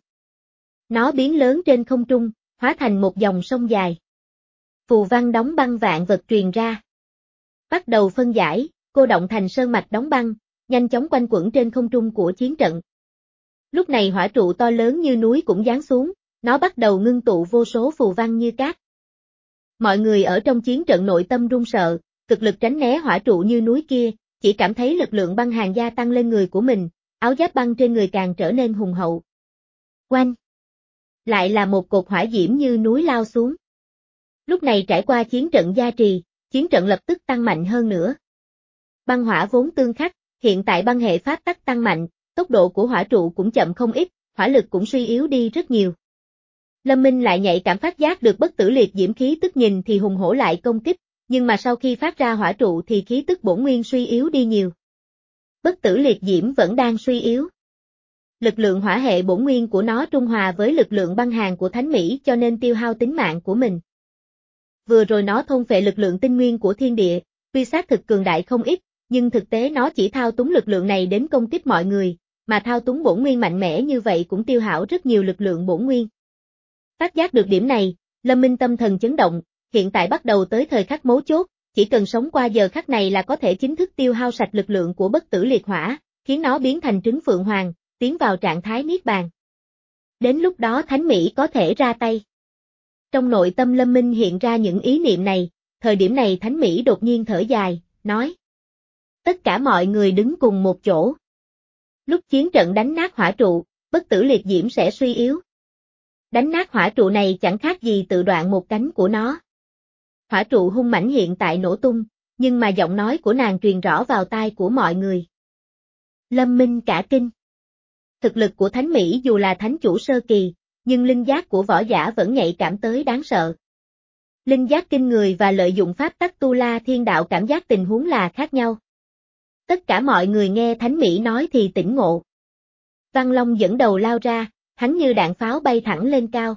Nó biến lớn trên không trung, hóa thành một dòng sông dài. Phù văn đóng băng vạn vật truyền ra. Bắt đầu phân giải, cô động thành sơn mạch đóng băng, nhanh chóng quanh quẩn trên không trung của chiến trận. Lúc này hỏa trụ to lớn như núi cũng giáng xuống, nó bắt đầu ngưng tụ vô số phù văn như cát. Mọi người ở trong chiến trận nội tâm run sợ, cực lực tránh né hỏa trụ như núi kia, chỉ cảm thấy lực lượng băng hàn gia tăng lên người của mình, áo giáp băng trên người càng trở nên hùng hậu. Oanh! Lại là một cột hỏa diễm như núi lao xuống. Lúc này trải qua chiến trận gia trì, chiến trận lập tức tăng mạnh hơn nữa. Băng hỏa vốn tương khắc, hiện tại băng hệ pháp tắc tăng mạnh, tốc độ của hỏa trụ cũng chậm không ít, hỏa lực cũng suy yếu đi rất nhiều. Lâm Minh lại nhạy cảm phát giác được bất tử liệt diễm khí tức nhìn thì hùng hổ lại công kích, nhưng mà sau khi phát ra hỏa trụ thì khí tức bổn nguyên suy yếu đi nhiều. Bất tử liệt diễm vẫn đang suy yếu. Lực lượng hỏa hệ bổn nguyên của nó trung hòa với lực lượng băng hàn của Thánh Mỹ cho nên tiêu hao tính mạng của mình. Vừa rồi nó thôn phệ lực lượng tinh nguyên của thiên địa, tuy xác thực cường đại không ít, nhưng thực tế nó chỉ thao túng lực lượng này đến công kích mọi người, mà thao túng bổn nguyên mạnh mẽ như vậy cũng tiêu hao rất nhiều lực lượng bổn nguyên. Phát giác được điểm này, Lâm Minh tâm thần chấn động, hiện tại bắt đầu tới thời khắc mấu chốt, chỉ cần sống qua giờ khắc này là có thể chính thức tiêu hao sạch lực lượng của bất tử liệt hỏa, khiến nó biến thành trứng Phượng Hoàng, tiến vào trạng thái niết bàn. Đến lúc đó Thánh Mỹ có thể ra tay. Trong nội tâm Lâm Minh hiện ra những ý niệm này, thời điểm này Thánh Mỹ đột nhiên thở dài, nói. Tất cả mọi người đứng cùng một chỗ. Lúc chiến trận đánh nát hỏa trụ, bất tử liệt diễm sẽ suy yếu. Đánh nát hỏa trụ này chẳng khác gì tự đoạn một cánh của nó. Hỏa trụ hung mãnh hiện tại nổ tung, nhưng mà giọng nói của nàng truyền rõ vào tai của mọi người. Lâm Minh cả kinh. Thực lực của Thánh Mỹ dù là thánh chủ sơ kỳ, nhưng linh giác của võ giả vẫn nhạy cảm tới đáng sợ. Linh giác kinh người và lợi dụng pháp tắc tu la thiên đạo cảm giác tình huống là khác nhau. Tất cả mọi người nghe Thánh Mỹ nói thì tỉnh ngộ. Văn Long dẫn đầu lao ra, hắn như đạn pháo bay thẳng lên cao.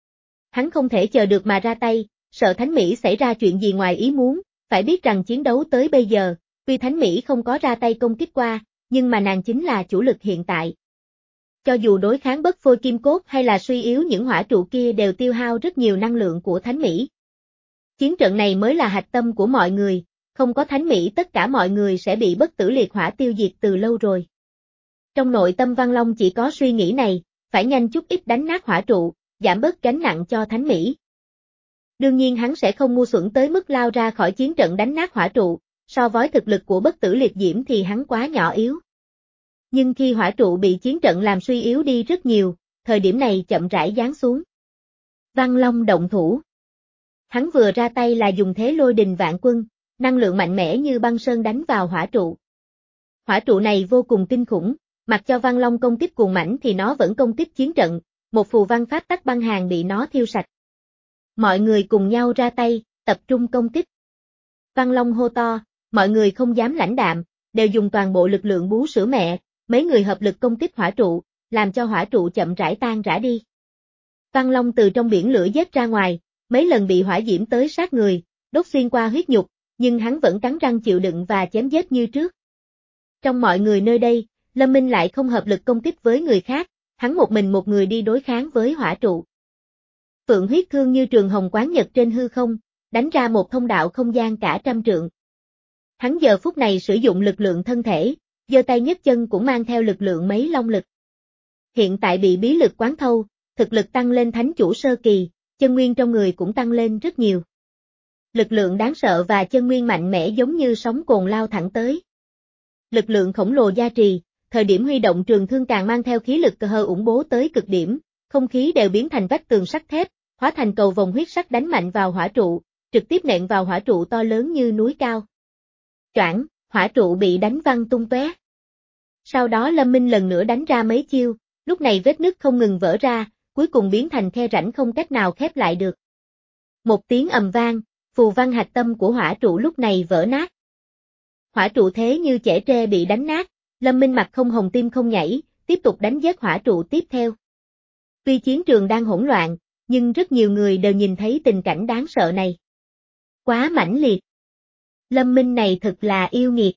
Hắn không thể chờ được mà ra tay, sợ Thánh Mỹ xảy ra chuyện gì ngoài ý muốn, phải biết rằng chiến đấu tới bây giờ, tuy Thánh Mỹ không có ra tay công kích qua, nhưng mà nàng chính là chủ lực hiện tại. Cho dù đối kháng bất phôi kim cốt hay là suy yếu những hỏa trụ kia đều tiêu hao rất nhiều năng lượng của Thánh Mỹ. Chiến trận này mới là hạch tâm của mọi người, không có Thánh Mỹ tất cả mọi người sẽ bị bất tử liệt hỏa tiêu diệt từ lâu rồi. Trong nội tâm Văn Long chỉ có suy nghĩ này, phải nhanh chút ít đánh nát hỏa trụ, giảm bớt gánh nặng cho Thánh Mỹ. Đương nhiên hắn sẽ không ngu xuẩn tới mức lao ra khỏi chiến trận đánh nát hỏa trụ, so với thực lực của bất tử liệt diễm thì hắn quá nhỏ yếu. Nhưng khi hỏa trụ bị chiến trận làm suy yếu đi rất nhiều, thời điểm này chậm rãi giáng xuống. Văn Long động thủ. Hắn vừa ra tay là dùng thế lôi đình vạn quân, năng lượng mạnh mẽ như băng sơn đánh vào hỏa trụ. Hỏa trụ này vô cùng kinh khủng, mặc cho Văn Long công kích cuồng mãnh thì nó vẫn công kích chiến trận, một phù văn pháp tắc băng hàn bị nó thiêu sạch. Mọi người cùng nhau ra tay, tập trung công kích. Văn Long hô to, mọi người không dám lãnh đạm, đều dùng toàn bộ lực lượng bú sữa mẹ, mấy người hợp lực công kích hỏa trụ, làm cho hỏa trụ chậm rãi tan rã đi. Văn Long từ trong biển lửa giết ra ngoài, mấy lần bị hỏa diễm tới sát người, đốt xuyên qua huyết nhục, nhưng hắn vẫn cắn răng chịu đựng và chém giết như trước. Trong mọi người nơi đây, Lâm Minh lại không hợp lực công kích với người khác, hắn một mình một người đi đối kháng với hỏa trụ. Phượng huyết thương như trường hồng quán nhật trên hư không, đánh ra một thông đạo không gian cả trăm trượng. Hắn giờ phút này sử dụng lực lượng thân thể, giơ tay nhấc chân cũng mang theo lực lượng mấy long lực. Hiện tại bị bí lực quán thâu, thực lực tăng lên thánh chủ sơ kỳ, chân nguyên trong người cũng tăng lên rất nhiều. Lực lượng đáng sợ và chân nguyên mạnh mẽ giống như sóng cồn lao thẳng tới. Lực lượng khổng lồ gia trì, thời điểm huy động trường thương càng mang theo khí lực cơ hơ ủng bố tới cực điểm, không khí đều biến thành vách tường sắt thép, hóa thành cầu vòng huyết sắc đánh mạnh vào hỏa trụ, trực tiếp nện vào hỏa trụ to lớn như núi cao. Choảng, hỏa trụ bị đánh văng tung tóe. Sau đó Lâm Minh lần nữa đánh ra mấy chiêu, lúc này vết nứt không ngừng vỡ ra, cuối cùng biến thành khe rãnh không cách nào khép lại được. Một tiếng ầm vang, phù văn hạch tâm của hỏa trụ lúc này vỡ nát. Hỏa trụ thế như chẻ tre bị đánh nát, Lâm Minh mặt không hồng tim không nhảy, tiếp tục đánh giết hỏa trụ tiếp theo. Tuy chiến trường đang hỗn loạn, nhưng rất nhiều người đều nhìn thấy tình cảnh đáng sợ này. Quá mãnh liệt. Lâm Minh này thật là yêu nghiệt.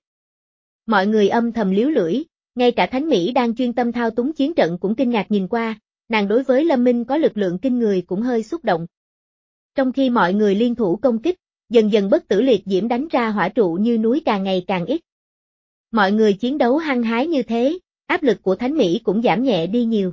Mọi người âm thầm liếu lưỡi, ngay cả Thánh Mỹ đang chuyên tâm thao túng chiến trận cũng kinh ngạc nhìn qua, nàng đối với Lâm Minh có lực lượng kinh người cũng hơi xúc động. Trong khi mọi người liên thủ công kích, dần dần bất tử liệt diễm đánh ra hỏa trụ như núi càng ngày càng ít. Mọi người chiến đấu hăng hái như thế, áp lực của Thánh Mỹ cũng giảm nhẹ đi nhiều.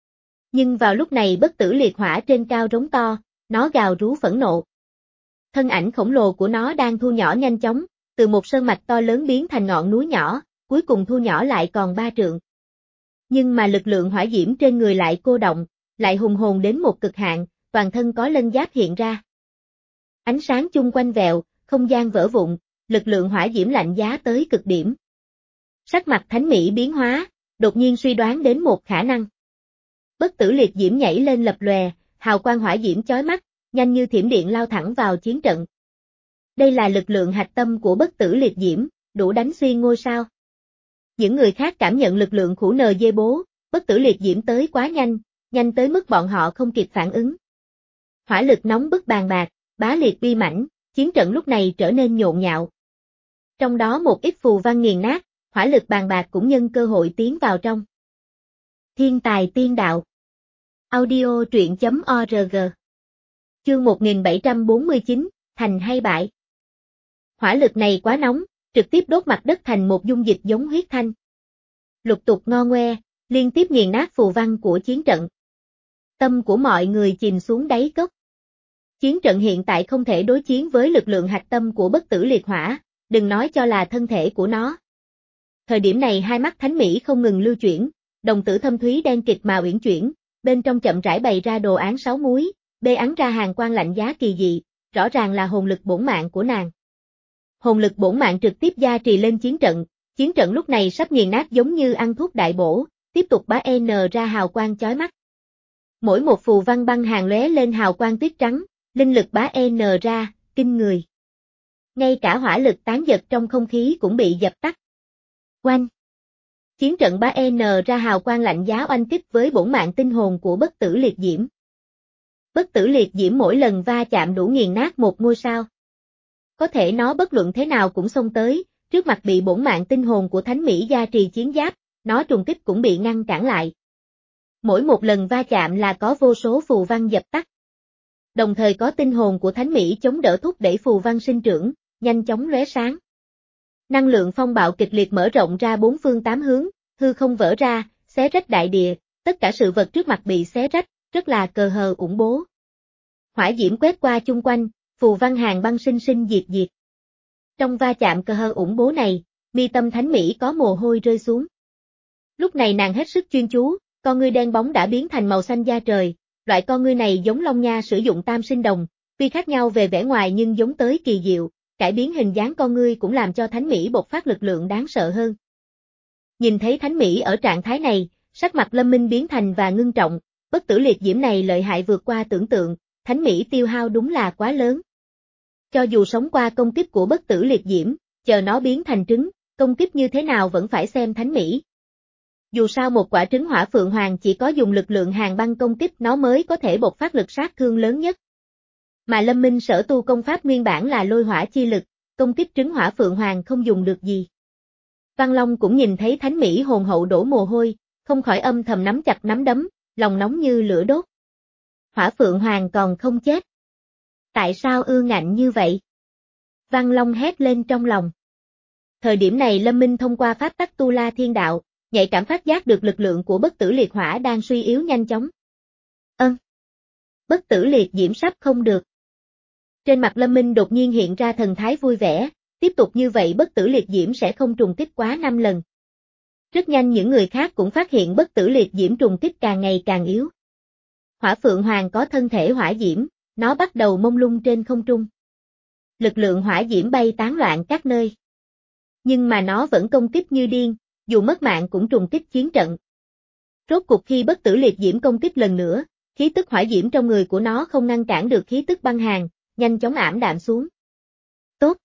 Nhưng vào lúc này bất tử liệt hỏa trên cao rống to, nó gào rú phẫn nộ. Thân ảnh khổng lồ của nó đang thu nhỏ nhanh chóng, từ một sơn mạch to lớn biến thành ngọn núi nhỏ, cuối cùng thu nhỏ lại còn ba trượng. Nhưng mà lực lượng hỏa diễm trên người lại cô động, lại hùng hồn đến một cực hạn, toàn thân có lân giáp hiện ra. Ánh sáng chung quanh vẹo, không gian vỡ vụn, lực lượng hỏa diễm lạnh giá tới cực điểm. Sắc mặt Thánh Mỹ biến hóa, đột nhiên suy đoán đến một khả năng. Bất tử liệt diễm nhảy lên lập lòe, hào quang hỏa diễm chói mắt, nhanh như thiểm điện lao thẳng vào chiến trận. Đây là lực lượng hạch tâm của bất tử liệt diễm, đủ đánh xuyên ngôi sao. Những người khác cảm nhận lực lượng khủ nờ dê bố, bất tử liệt diễm tới quá nhanh, nhanh tới mức bọn họ không kịp phản ứng. Hỏa lực nóng bức bàn bạc, bá liệt uy mãnh, chiến trận lúc này trở nên nhộn nhạo. Trong đó một ít phù văn nghiền nát, hỏa lực bàn bạc cũng nhân cơ hội tiến vào trong. Thiên tài tiên đạo. Audio truyện chấm org. Chương một nghìn bảy trăm bốn mươi chín, thành hay bại. Hỏa lực này quá nóng, trực tiếp đốt mặt đất thành một dung dịch giống huyết thanh. Lục tục ngo ngoe, liên tiếp nghiền nát phù văn của chiến trận. Tâm của mọi người chìm xuống đáy cốc. Chiến trận hiện tại không thể đối chiến với lực lượng hạch tâm của bất tử liệt hỏa, đừng nói cho là thân thể của nó. Thời điểm này hai mắt Thánh Mỹ không ngừng lưu chuyển, đồng tử thâm thúy đen kịt mà uyển chuyển, bên trong chậm rãi bày ra đồ án sáu múi, bê ắn ra hàng quang lạnh giá kỳ dị, rõ ràng là hồn lực bổn mạng của nàng. Hồn lực bổn mạng trực tiếp gia trì lên chiến trận, chiến trận lúc này sắp nghiền nát giống như ăn thuốc đại bổ, tiếp tục bá n ra hào quang chói mắt. Mỗi một phù văn băng hàn lóe lên hào quang tuyết trắng, linh lực bá n ra, kinh người. Ngay cả hỏa lực tán giật trong không khí cũng bị dập tắt. Oanh! Chiến trận ba N ra hào quang lạnh giá oanh kích với bổn mạng tinh hồn của bất tử liệt diễm. Bất tử liệt diễm mỗi lần va chạm đủ nghiền nát một ngôi sao. Có thể nó bất luận thế nào cũng xông tới, trước mặt bị bổn mạng tinh hồn của Thánh Mỹ gia trì chiến giáp, nó trùng kích cũng bị ngăn cản lại. Mỗi một lần va chạm là có vô số phù văn dập tắt. Đồng thời có tinh hồn của Thánh Mỹ chống đỡ thúc đẩy phù văn sinh trưởng, nhanh chóng lóe sáng. Năng lượng phong bạo kịch liệt mở rộng ra bốn phương tám hướng, hư không vỡ ra, xé rách đại địa, tất cả sự vật trước mặt bị xé rách, rất là cờ hờ ủng bố. Hỏa diễm quét qua chung quanh, phù văn hàng băng sinh sinh diệt diệt. Trong va chạm cờ hờ ủng bố này, mi tâm Thánh Mỹ có mồ hôi rơi xuống. Lúc này nàng hết sức chuyên chú, con ngươi đen bóng đã biến thành màu xanh da trời, loại con ngươi này giống Long Nha sử dụng tam sinh đồng, tuy khác nhau về vẻ ngoài nhưng giống tới kỳ diệu, cải biến hình dáng con ngươi cũng làm cho Thánh Mỹ bộc phát lực lượng đáng sợ hơn. Nhìn thấy Thánh Mỹ ở trạng thái này, sắc mặt Lâm Minh biến thành và ngưng trọng, bất tử liệt diễm này lợi hại vượt qua tưởng tượng, Thánh Mỹ tiêu hao đúng là quá lớn. Cho dù sống qua công kích của bất tử liệt diễm, chờ nó biến thành trứng, công kích như thế nào vẫn phải xem Thánh Mỹ. Dù sao một quả trứng hỏa phượng hoàng chỉ có dùng lực lượng hàng băng công kích nó mới có thể bộc phát lực sát thương lớn nhất. Mà Lâm Minh sở tu công pháp nguyên bản là lôi hỏa chi lực, công kích trứng hỏa phượng hoàng không dùng được gì. Văn Long cũng nhìn thấy Thánh Mỹ hồn hậu đổ mồ hôi, không khỏi âm thầm nắm chặt nắm đấm, lòng nóng như lửa đốt. Hỏa phượng hoàng còn không chết. Tại sao ương ngạnh như vậy? Văn Long hét lên trong lòng. Thời điểm này Lâm Minh thông qua pháp tắc Tu La Thiên Đạo, nhạy cảm phát giác được lực lượng của bất tử liệt hỏa đang suy yếu nhanh chóng. Ân. Bất tử liệt diễm sắp không được. Trên mặt Lâm Minh đột nhiên hiện ra thần thái vui vẻ, tiếp tục như vậy bất tử liệt diễm sẽ không trùng kích quá năm lần. Rất nhanh những người khác cũng phát hiện bất tử liệt diễm trùng kích càng ngày càng yếu. Hỏa phượng hoàng có thân thể hỏa diễm, nó bắt đầu mông lung trên không trung. Lực lượng hỏa diễm bay tán loạn các nơi. Nhưng mà nó vẫn công kích như điên, dù mất mạng cũng trùng kích chiến trận. Rốt cuộc khi bất tử liệt diễm công kích lần nữa, khí tức hỏa diễm trong người của nó không ngăn cản được khí tức băng hàn, nhanh chóng ảm đạm xuống. Tốt.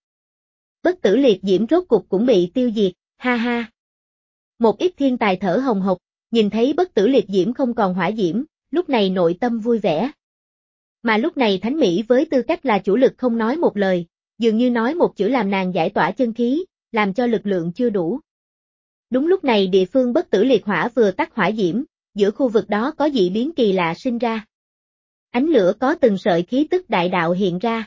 Bất tử liệt diễm rốt cuộc cũng bị tiêu diệt, ha ha. Một ít thiên tài thở hồng hộc, nhìn thấy bất tử liệt diễm không còn hỏa diễm, lúc này nội tâm vui vẻ. Mà lúc này Thánh Mỹ với tư cách là chủ lực không nói một lời, dường như nói một chữ làm nàng giải tỏa chân khí, làm cho lực lượng chưa đủ. Đúng lúc này địa phương bất tử liệt hỏa vừa tắt hỏa diễm, giữa khu vực đó có dị biến kỳ lạ sinh ra. Ánh lửa có từng sợi khí tức đại đạo hiện ra.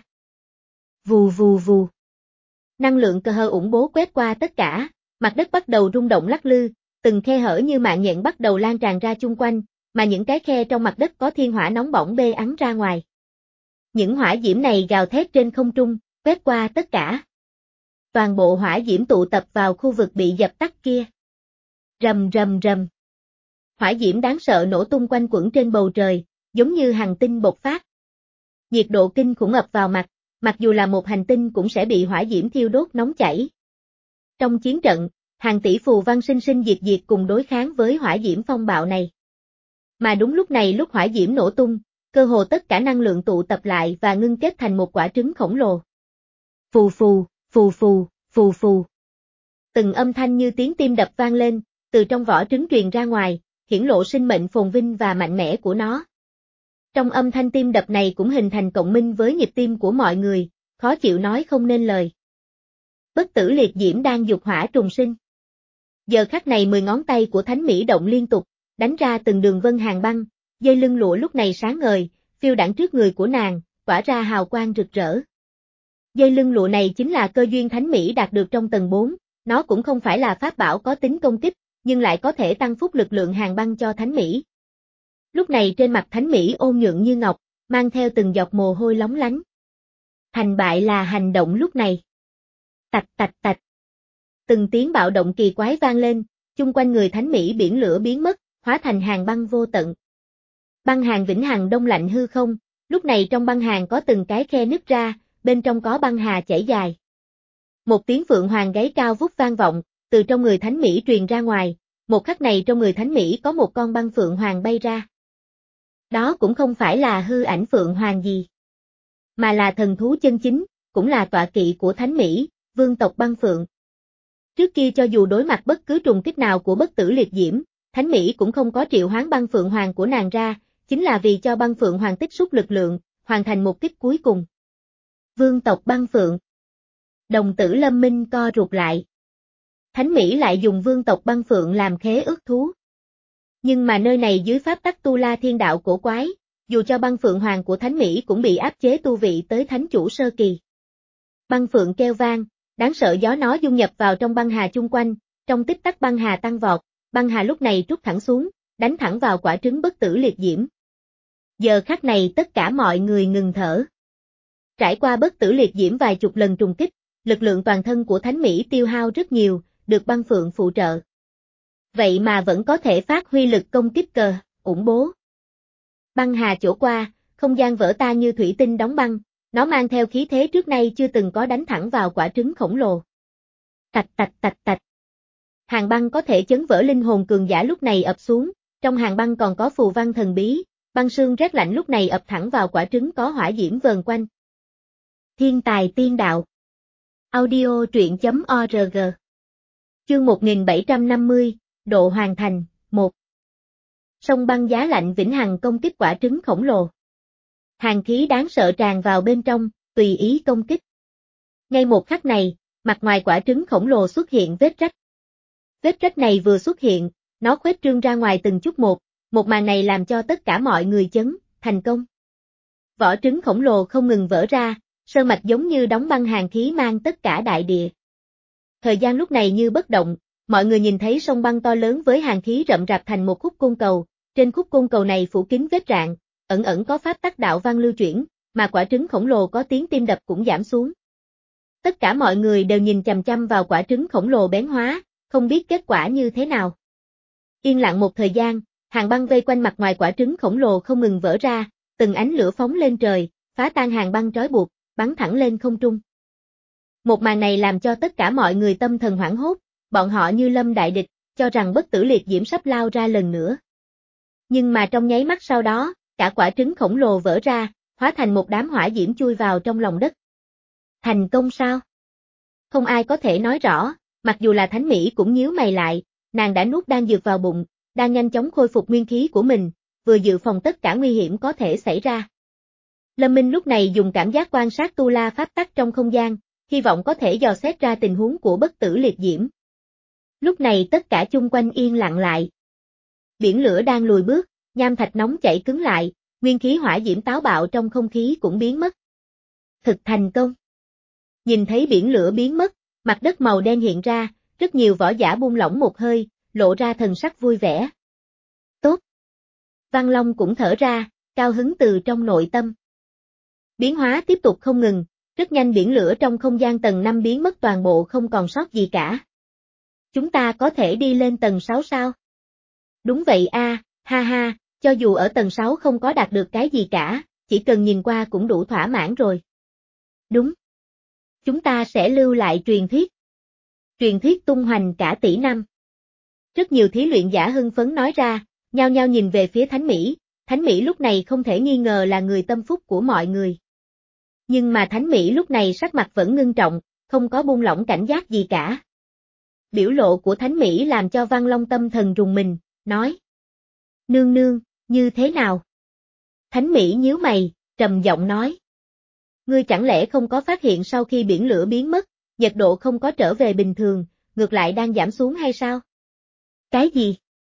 Vù vù vù. Năng lượng cơ hơ ủng bố quét qua tất cả, mặt đất bắt đầu rung động lắc lư, từng khe hở như mạng nhện bắt đầu lan tràn ra chung quanh, mà những cái khe trong mặt đất có thiên hỏa nóng bỏng bê ắn ra ngoài. Những hỏa diễm này gào thét trên không trung, quét qua tất cả. Toàn bộ hỏa diễm tụ tập vào khu vực bị dập tắt kia. Rầm rầm rầm. Hỏa diễm đáng sợ nổ tung quanh quẩn trên bầu trời, giống như hành tinh bộc phát. Nhiệt độ kinh khủng ập vào mặt, mặc dù là một hành tinh cũng sẽ bị hỏa diễm thiêu đốt nóng chảy. Trong chiến trận, hàng tỷ phù văn sinh sinh diệt diệt cùng đối kháng với hỏa diễm phong bạo này. Mà đúng lúc này lúc hỏa diễm nổ tung, cơ hồ tất cả năng lượng tụ tập lại và ngưng kết thành một quả trứng khổng lồ. Phù phù, phù phù, phù phù. Từng âm thanh như tiếng tim đập vang lên, từ trong vỏ trứng truyền ra ngoài, hiển lộ sinh mệnh phồn vinh và mạnh mẽ của nó. Trong âm thanh tim đập này cũng hình thành cộng minh với nhịp tim của mọi người, khó chịu nói không nên lời. Bất tử liệt diễm đang dục hỏa trùng sinh. Giờ khắc này mười ngón tay của Thánh Mỹ động liên tục, đánh ra từng đường vân hàng băng, dây lưng lụa lúc này sáng ngời, phiêu đãng trước người của nàng, tỏa ra hào quang rực rỡ. Dây lưng lụa này chính là cơ duyên Thánh Mỹ đạt được trong tầng bốn, nó cũng không phải là pháp bảo có tính công kích, nhưng lại có thể tăng phúc lực lượng hàng băng cho Thánh Mỹ. Lúc này trên mặt Thánh Mỹ ôn nhuận như ngọc, mang theo từng giọt mồ hôi lóng lánh. Thành bại là hành động lúc này. Tạch tạch tạch. Từng tiếng bạo động kỳ quái vang lên, chung quanh người Thánh Mỹ biển lửa biến mất, hóa thành hàng băng vô tận. Băng hàng vĩnh hằng đông lạnh hư không, lúc này trong băng hàng có từng cái khe nứt ra, bên trong có băng hà chảy dài. Một tiếng phượng hoàng gáy cao vút vang vọng, từ trong người Thánh Mỹ truyền ra ngoài, một khắc này trong người Thánh Mỹ có một con băng phượng hoàng bay ra. Đó cũng không phải là hư ảnh phượng hoàng gì, mà là thần thú chân chính, cũng là tọa kỵ của Thánh Mỹ, vương tộc băng phượng. Trước kia cho dù đối mặt bất cứ trùng kích nào của bất tử liệt diễm, Thánh Mỹ cũng không có triệu hoán băng phượng hoàng của nàng ra, chính là vì cho băng phượng hoàng tích xúc lực lượng, hoàn thành một kích cuối cùng. Vương tộc băng phượng. Đồng tử Lâm Minh co rụt lại. Thánh Mỹ lại dùng vương tộc băng phượng làm khế ước thú. Nhưng mà nơi này dưới pháp tắc tu la thiên đạo cổ quái, dù cho băng phượng hoàng của Thánh Mỹ cũng bị áp chế tu vị tới thánh chủ sơ kỳ. Băng phượng kêu vang, đáng sợ gió nó dung nhập vào trong băng hà chung quanh, trong tích tắc băng hà tăng vọt, băng hà lúc này trút thẳng xuống, đánh thẳng vào quả trứng bất tử liệt diễm. Giờ khắc này tất cả mọi người ngừng thở. Trải qua bất tử liệt diễm vài chục lần trùng kích, lực lượng toàn thân của Thánh Mỹ tiêu hao rất nhiều, được băng phượng phụ trợ. Vậy mà vẫn có thể phát huy lực công kích cờ, ủng bố. Băng hà chỗ qua, không gian vỡ tan như thủy tinh đóng băng, nó mang theo khí thế trước nay chưa từng có đánh thẳng vào quả trứng khổng lồ. Tạch tạch tạch tạch. Hàng băng có thể chấn vỡ linh hồn cường giả lúc này ập xuống, trong hàng băng còn có phù văn thần bí, băng sương rét lạnh lúc này ập thẳng vào quả trứng có hỏa diễm vờn quanh. Thiên tài tiên đạo. Audio truyện chấm org. Chương một nghìn bảy trăm năm mươi, độ hoàn thành, một. Sông băng giá lạnh vĩnh hằng công kích quả trứng khổng lồ. Hàn khí đáng sợ tràn vào bên trong, tùy ý công kích. Ngay một khắc này, mặt ngoài quả trứng khổng lồ xuất hiện vết rách. Vết rách này vừa xuất hiện, nó khuếch trương ra ngoài từng chút một, một màn này làm cho tất cả mọi người chấn, thành công. Vỏ trứng khổng lồ không ngừng vỡ ra, sơn mạch giống như đóng băng hàn khí mang tất cả đại địa. Thời gian lúc này như bất động, mọi người nhìn thấy sông băng to lớn với hàn khí rậm rạp thành một khúc côn cầu, trên khúc côn cầu này phủ kín vết rạn, ẩn ẩn có pháp tắc đạo văn lưu chuyển, mà quả trứng khổng lồ có tiếng tim đập cũng giảm xuống. Tất cả mọi người đều nhìn chằm chằm vào quả trứng khổng lồ bén hóa, không biết kết quả như thế nào. Yên lặng một thời gian, hàng băng vây quanh mặt ngoài quả trứng khổng lồ không ngừng vỡ ra, từng ánh lửa phóng lên trời, phá tan hàng băng trói buộc, bắn thẳng lên không trung. Một màn này làm cho tất cả mọi người tâm thần hoảng hốt, bọn họ như lâm đại địch, cho rằng bất tử liệt diễm sắp lao ra lần nữa. Nhưng mà trong nháy mắt sau đó, cả quả trứng khổng lồ vỡ ra, hóa thành một đám hỏa diễm chui vào trong lòng đất. Thành công sao? Không ai có thể nói rõ, mặc dù là Thánh Mỹ cũng nhíu mày lại, nàng đã nuốt đan dược vào bụng, đang nhanh chóng khôi phục nguyên khí của mình, vừa dự phòng tất cả nguy hiểm có thể xảy ra. Lâm Minh lúc này dùng cảm giác quan sát tu la pháp tắc trong không gian, hy vọng có thể dò xét ra tình huống của bất tử liệt diễm. Lúc này tất cả chung quanh yên lặng lại. Biển lửa đang lùi bước, nham thạch nóng chảy cứng lại, nguyên khí hỏa diễm táo bạo trong không khí cũng biến mất. Thực thành công. Nhìn thấy biển lửa biến mất, mặt đất màu đen hiện ra, rất nhiều võ giả buông lỏng một hơi, lộ ra thần sắc vui vẻ. Tốt. Văn Long cũng thở ra, cao hứng từ trong nội tâm. Biến hóa tiếp tục không ngừng, rất nhanh biển lửa trong không gian tầng năm biến mất toàn bộ không còn sót gì cả. Chúng ta có thể đi lên tầng sáu sao? Đúng vậy a, ha ha, cho dù ở tầng sáu không có đạt được cái gì cả, chỉ cần nhìn qua cũng đủ thỏa mãn rồi. Đúng. Chúng ta sẽ lưu lại truyền thuyết. Truyền thuyết tung hoành cả tỷ năm. Rất nhiều thí luyện giả hưng phấn nói ra, nhao nhao nhìn về phía Thánh Mỹ, Thánh Mỹ lúc này không thể nghi ngờ là người tâm phúc của mọi người. Nhưng mà Thánh Mỹ lúc này sắc mặt vẫn ngưng trọng, không có buông lỏng cảnh giác gì cả. Biểu lộ của Thánh Mỹ làm cho Văn Long tâm thần rùng mình, nói. Nương nương, như thế nào? Thánh Mỹ nhíu mày, trầm giọng nói. Ngươi chẳng lẽ không có phát hiện sau khi biển lửa biến mất, nhiệt độ không có trở về bình thường, ngược lại đang giảm xuống hay sao? Cái gì?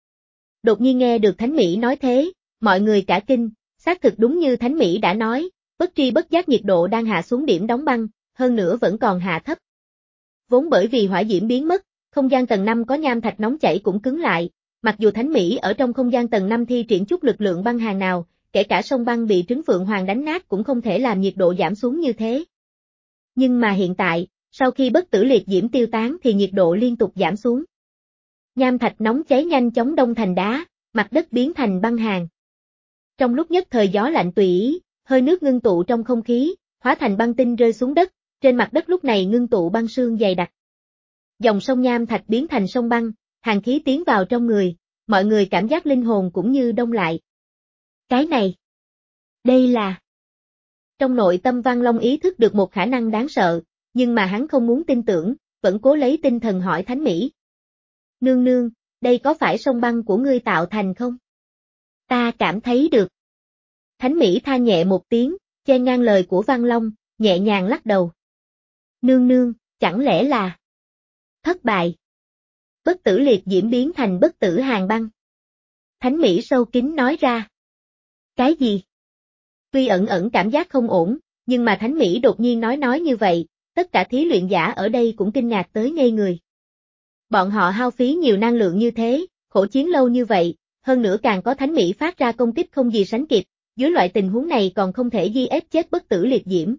Đột nhiên nghe được Thánh Mỹ nói thế, mọi người cả kinh, xác thực đúng như Thánh Mỹ đã nói, bất tri bất giác nhiệt độ đang hạ xuống điểm đóng băng, hơn nữa vẫn còn hạ thấp. Vốn bởi vì hỏa diễm biến mất, không gian tầng năm có nham thạch nóng chảy cũng cứng lại, mặc dù Thánh Mỹ ở trong không gian tầng năm thi triển chút lực lượng băng hàn nào, kể cả sông băng bị trứng phượng hoàng đánh nát cũng không thể làm nhiệt độ giảm xuống như thế. Nhưng mà hiện tại, sau khi bất tử liệt diễm tiêu tán thì nhiệt độ liên tục giảm xuống. Nham thạch nóng cháy nhanh chóng đông thành đá, mặt đất biến thành băng hàn. Trong lúc nhất thời gió lạnh tùy ý, hơi nước ngưng tụ trong không khí, hóa thành băng tinh rơi xuống đất, trên mặt đất lúc này ngưng tụ băng sương dày đặc. Dòng sông nham thạch biến thành sông băng, hàn khí tiến vào trong người, mọi người cảm giác linh hồn cũng như đông lại. Cái này, đây là... Trong nội tâm Văn Long ý thức được một khả năng đáng sợ, nhưng mà hắn không muốn tin tưởng, vẫn cố lấy tinh thần hỏi Thánh Mỹ. Nương nương, đây có phải sông băng của ngươi tạo thành không? Ta cảm thấy được. Thánh Mỹ than nhẹ một tiếng, che ngang lời của Văn Long, nhẹ nhàng lắc đầu. Nương nương, chẳng lẽ là thất bại? Bất tử liệt diễm biến thành bất tử hàng băng. Thánh Mỹ sâu kín nói ra. Cái gì? Tuy ẩn ẩn cảm giác không ổn, nhưng mà Thánh Mỹ đột nhiên nói nói như vậy, tất cả thí luyện giả ở đây cũng kinh ngạc tới ngây người. Bọn họ hao phí nhiều năng lượng như thế, khổ chiến lâu như vậy, hơn nữa càng có Thánh Mỹ phát ra công kích không gì sánh kịp, dưới loại tình huống này còn không thể di ép chết bất tử liệt diễm.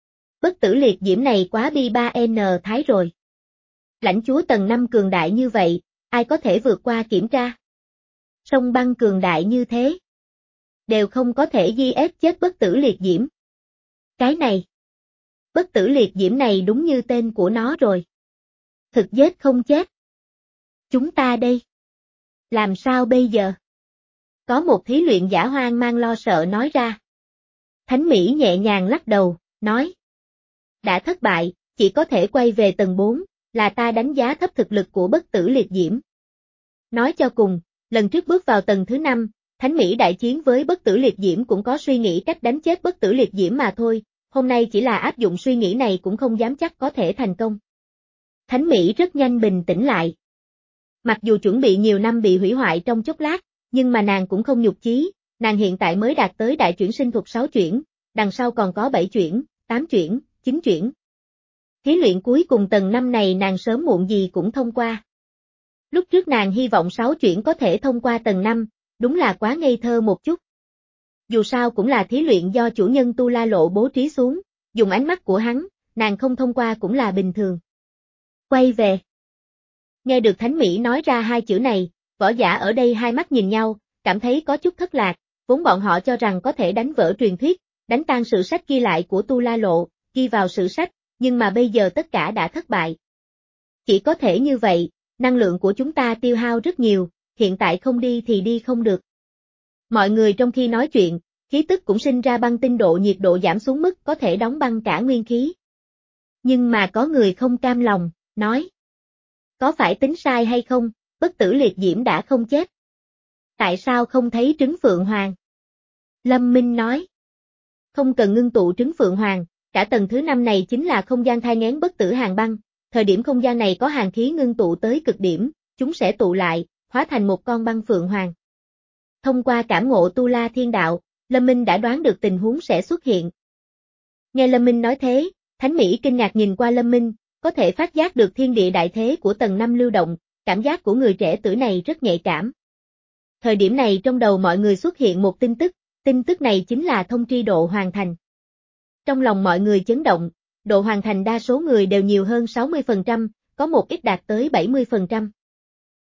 Bất tử liệt diễm này quá bi ba N thái rồi. Lãnh chúa tầng năm cường đại như vậy, ai có thể vượt qua kiểm tra? Sông băng cường đại như thế, đều không có thể di ép chết bất tử liệt diễm. Cái này, bất tử liệt diễm này đúng như tên của nó rồi. Thực giết không chết. Chúng ta đây, làm sao bây giờ? Có một thí luyện giả hoang mang lo sợ nói ra. Thánh Mỹ nhẹ nhàng lắc đầu, nói. Đã thất bại, chỉ có thể quay về tầng bốn, là ta đánh giá thấp thực lực của bất tử liệt diễm. Nói cho cùng, lần trước bước vào tầng thứ năm, Thánh Mỹ đại chiến với bất tử liệt diễm cũng có suy nghĩ cách đánh chết bất tử liệt diễm mà thôi, hôm nay chỉ là áp dụng suy nghĩ này cũng không dám chắc có thể thành công. Thánh Mỹ rất nhanh bình tĩnh lại. Mặc dù chuẩn bị nhiều năm bị hủy hoại trong chốc lát, nhưng mà nàng cũng không nhục chí, nàng hiện tại mới đạt tới đại chuyển sinh thuật sáu chuyển, đằng sau còn có bảy chuyển, tám chuyển, chín chuyển. Thí luyện cuối cùng tầng năm này nàng sớm muộn gì cũng thông qua. Lúc trước nàng hy vọng sáu chuyển có thể thông qua tầng năm, đúng là quá ngây thơ một chút. Dù sao cũng là thí luyện do chủ nhân Tu La Lộ bố trí xuống, dùng ánh mắt của hắn, nàng không thông qua cũng là bình thường. Quay về. Nghe được Thánh Mỹ nói ra hai chữ này, võ giả ở đây hai mắt nhìn nhau, cảm thấy có chút thất lạc, vốn bọn họ cho rằng có thể đánh vỡ truyền thuyết, đánh tan sử sách ghi lại của Tu La Lộ, ghi vào sử sách, nhưng mà bây giờ tất cả đã thất bại. Chỉ có thể như vậy, năng lượng của chúng ta tiêu hao rất nhiều, hiện tại không đi thì đi không được. Mọi người trong khi nói chuyện, khí tức cũng sinh ra băng tinh độ nhiệt độ giảm xuống mức có thể đóng băng cả nguyên khí. Nhưng mà có người không cam lòng, nói. Có phải tính sai hay không, bất tử liệt diễm đã không chết. Tại sao không thấy trứng Phượng Hoàng? Lâm Minh nói. Không cần ngưng tụ trứng Phượng Hoàng, cả tầng thứ năm này chính là không gian thai nghén bất tử hàng băng, thời điểm không gian này có hàn khí ngưng tụ tới cực điểm, chúng sẽ tụ lại, hóa thành một con băng Phượng Hoàng. Thông qua cảm ngộ Tu La Thiên Đạo, Lâm Minh đã đoán được tình huống sẽ xuất hiện. Nghe Lâm Minh nói thế, Thánh Mỹ kinh ngạc nhìn qua Lâm Minh, có thể phát giác được thiên địa đại thế của tầng năm lưu động, cảm giác của người trẻ tuổi này rất nhạy cảm. Thời điểm này trong đầu mọi người xuất hiện một tin tức, tin tức này chính là thông tri độ hoàn thành. Trong lòng mọi người chấn động, độ hoàn thành đa số người đều nhiều hơn sáu mươi phần trăm, có một ít đạt tới bảy mươi phần trăm.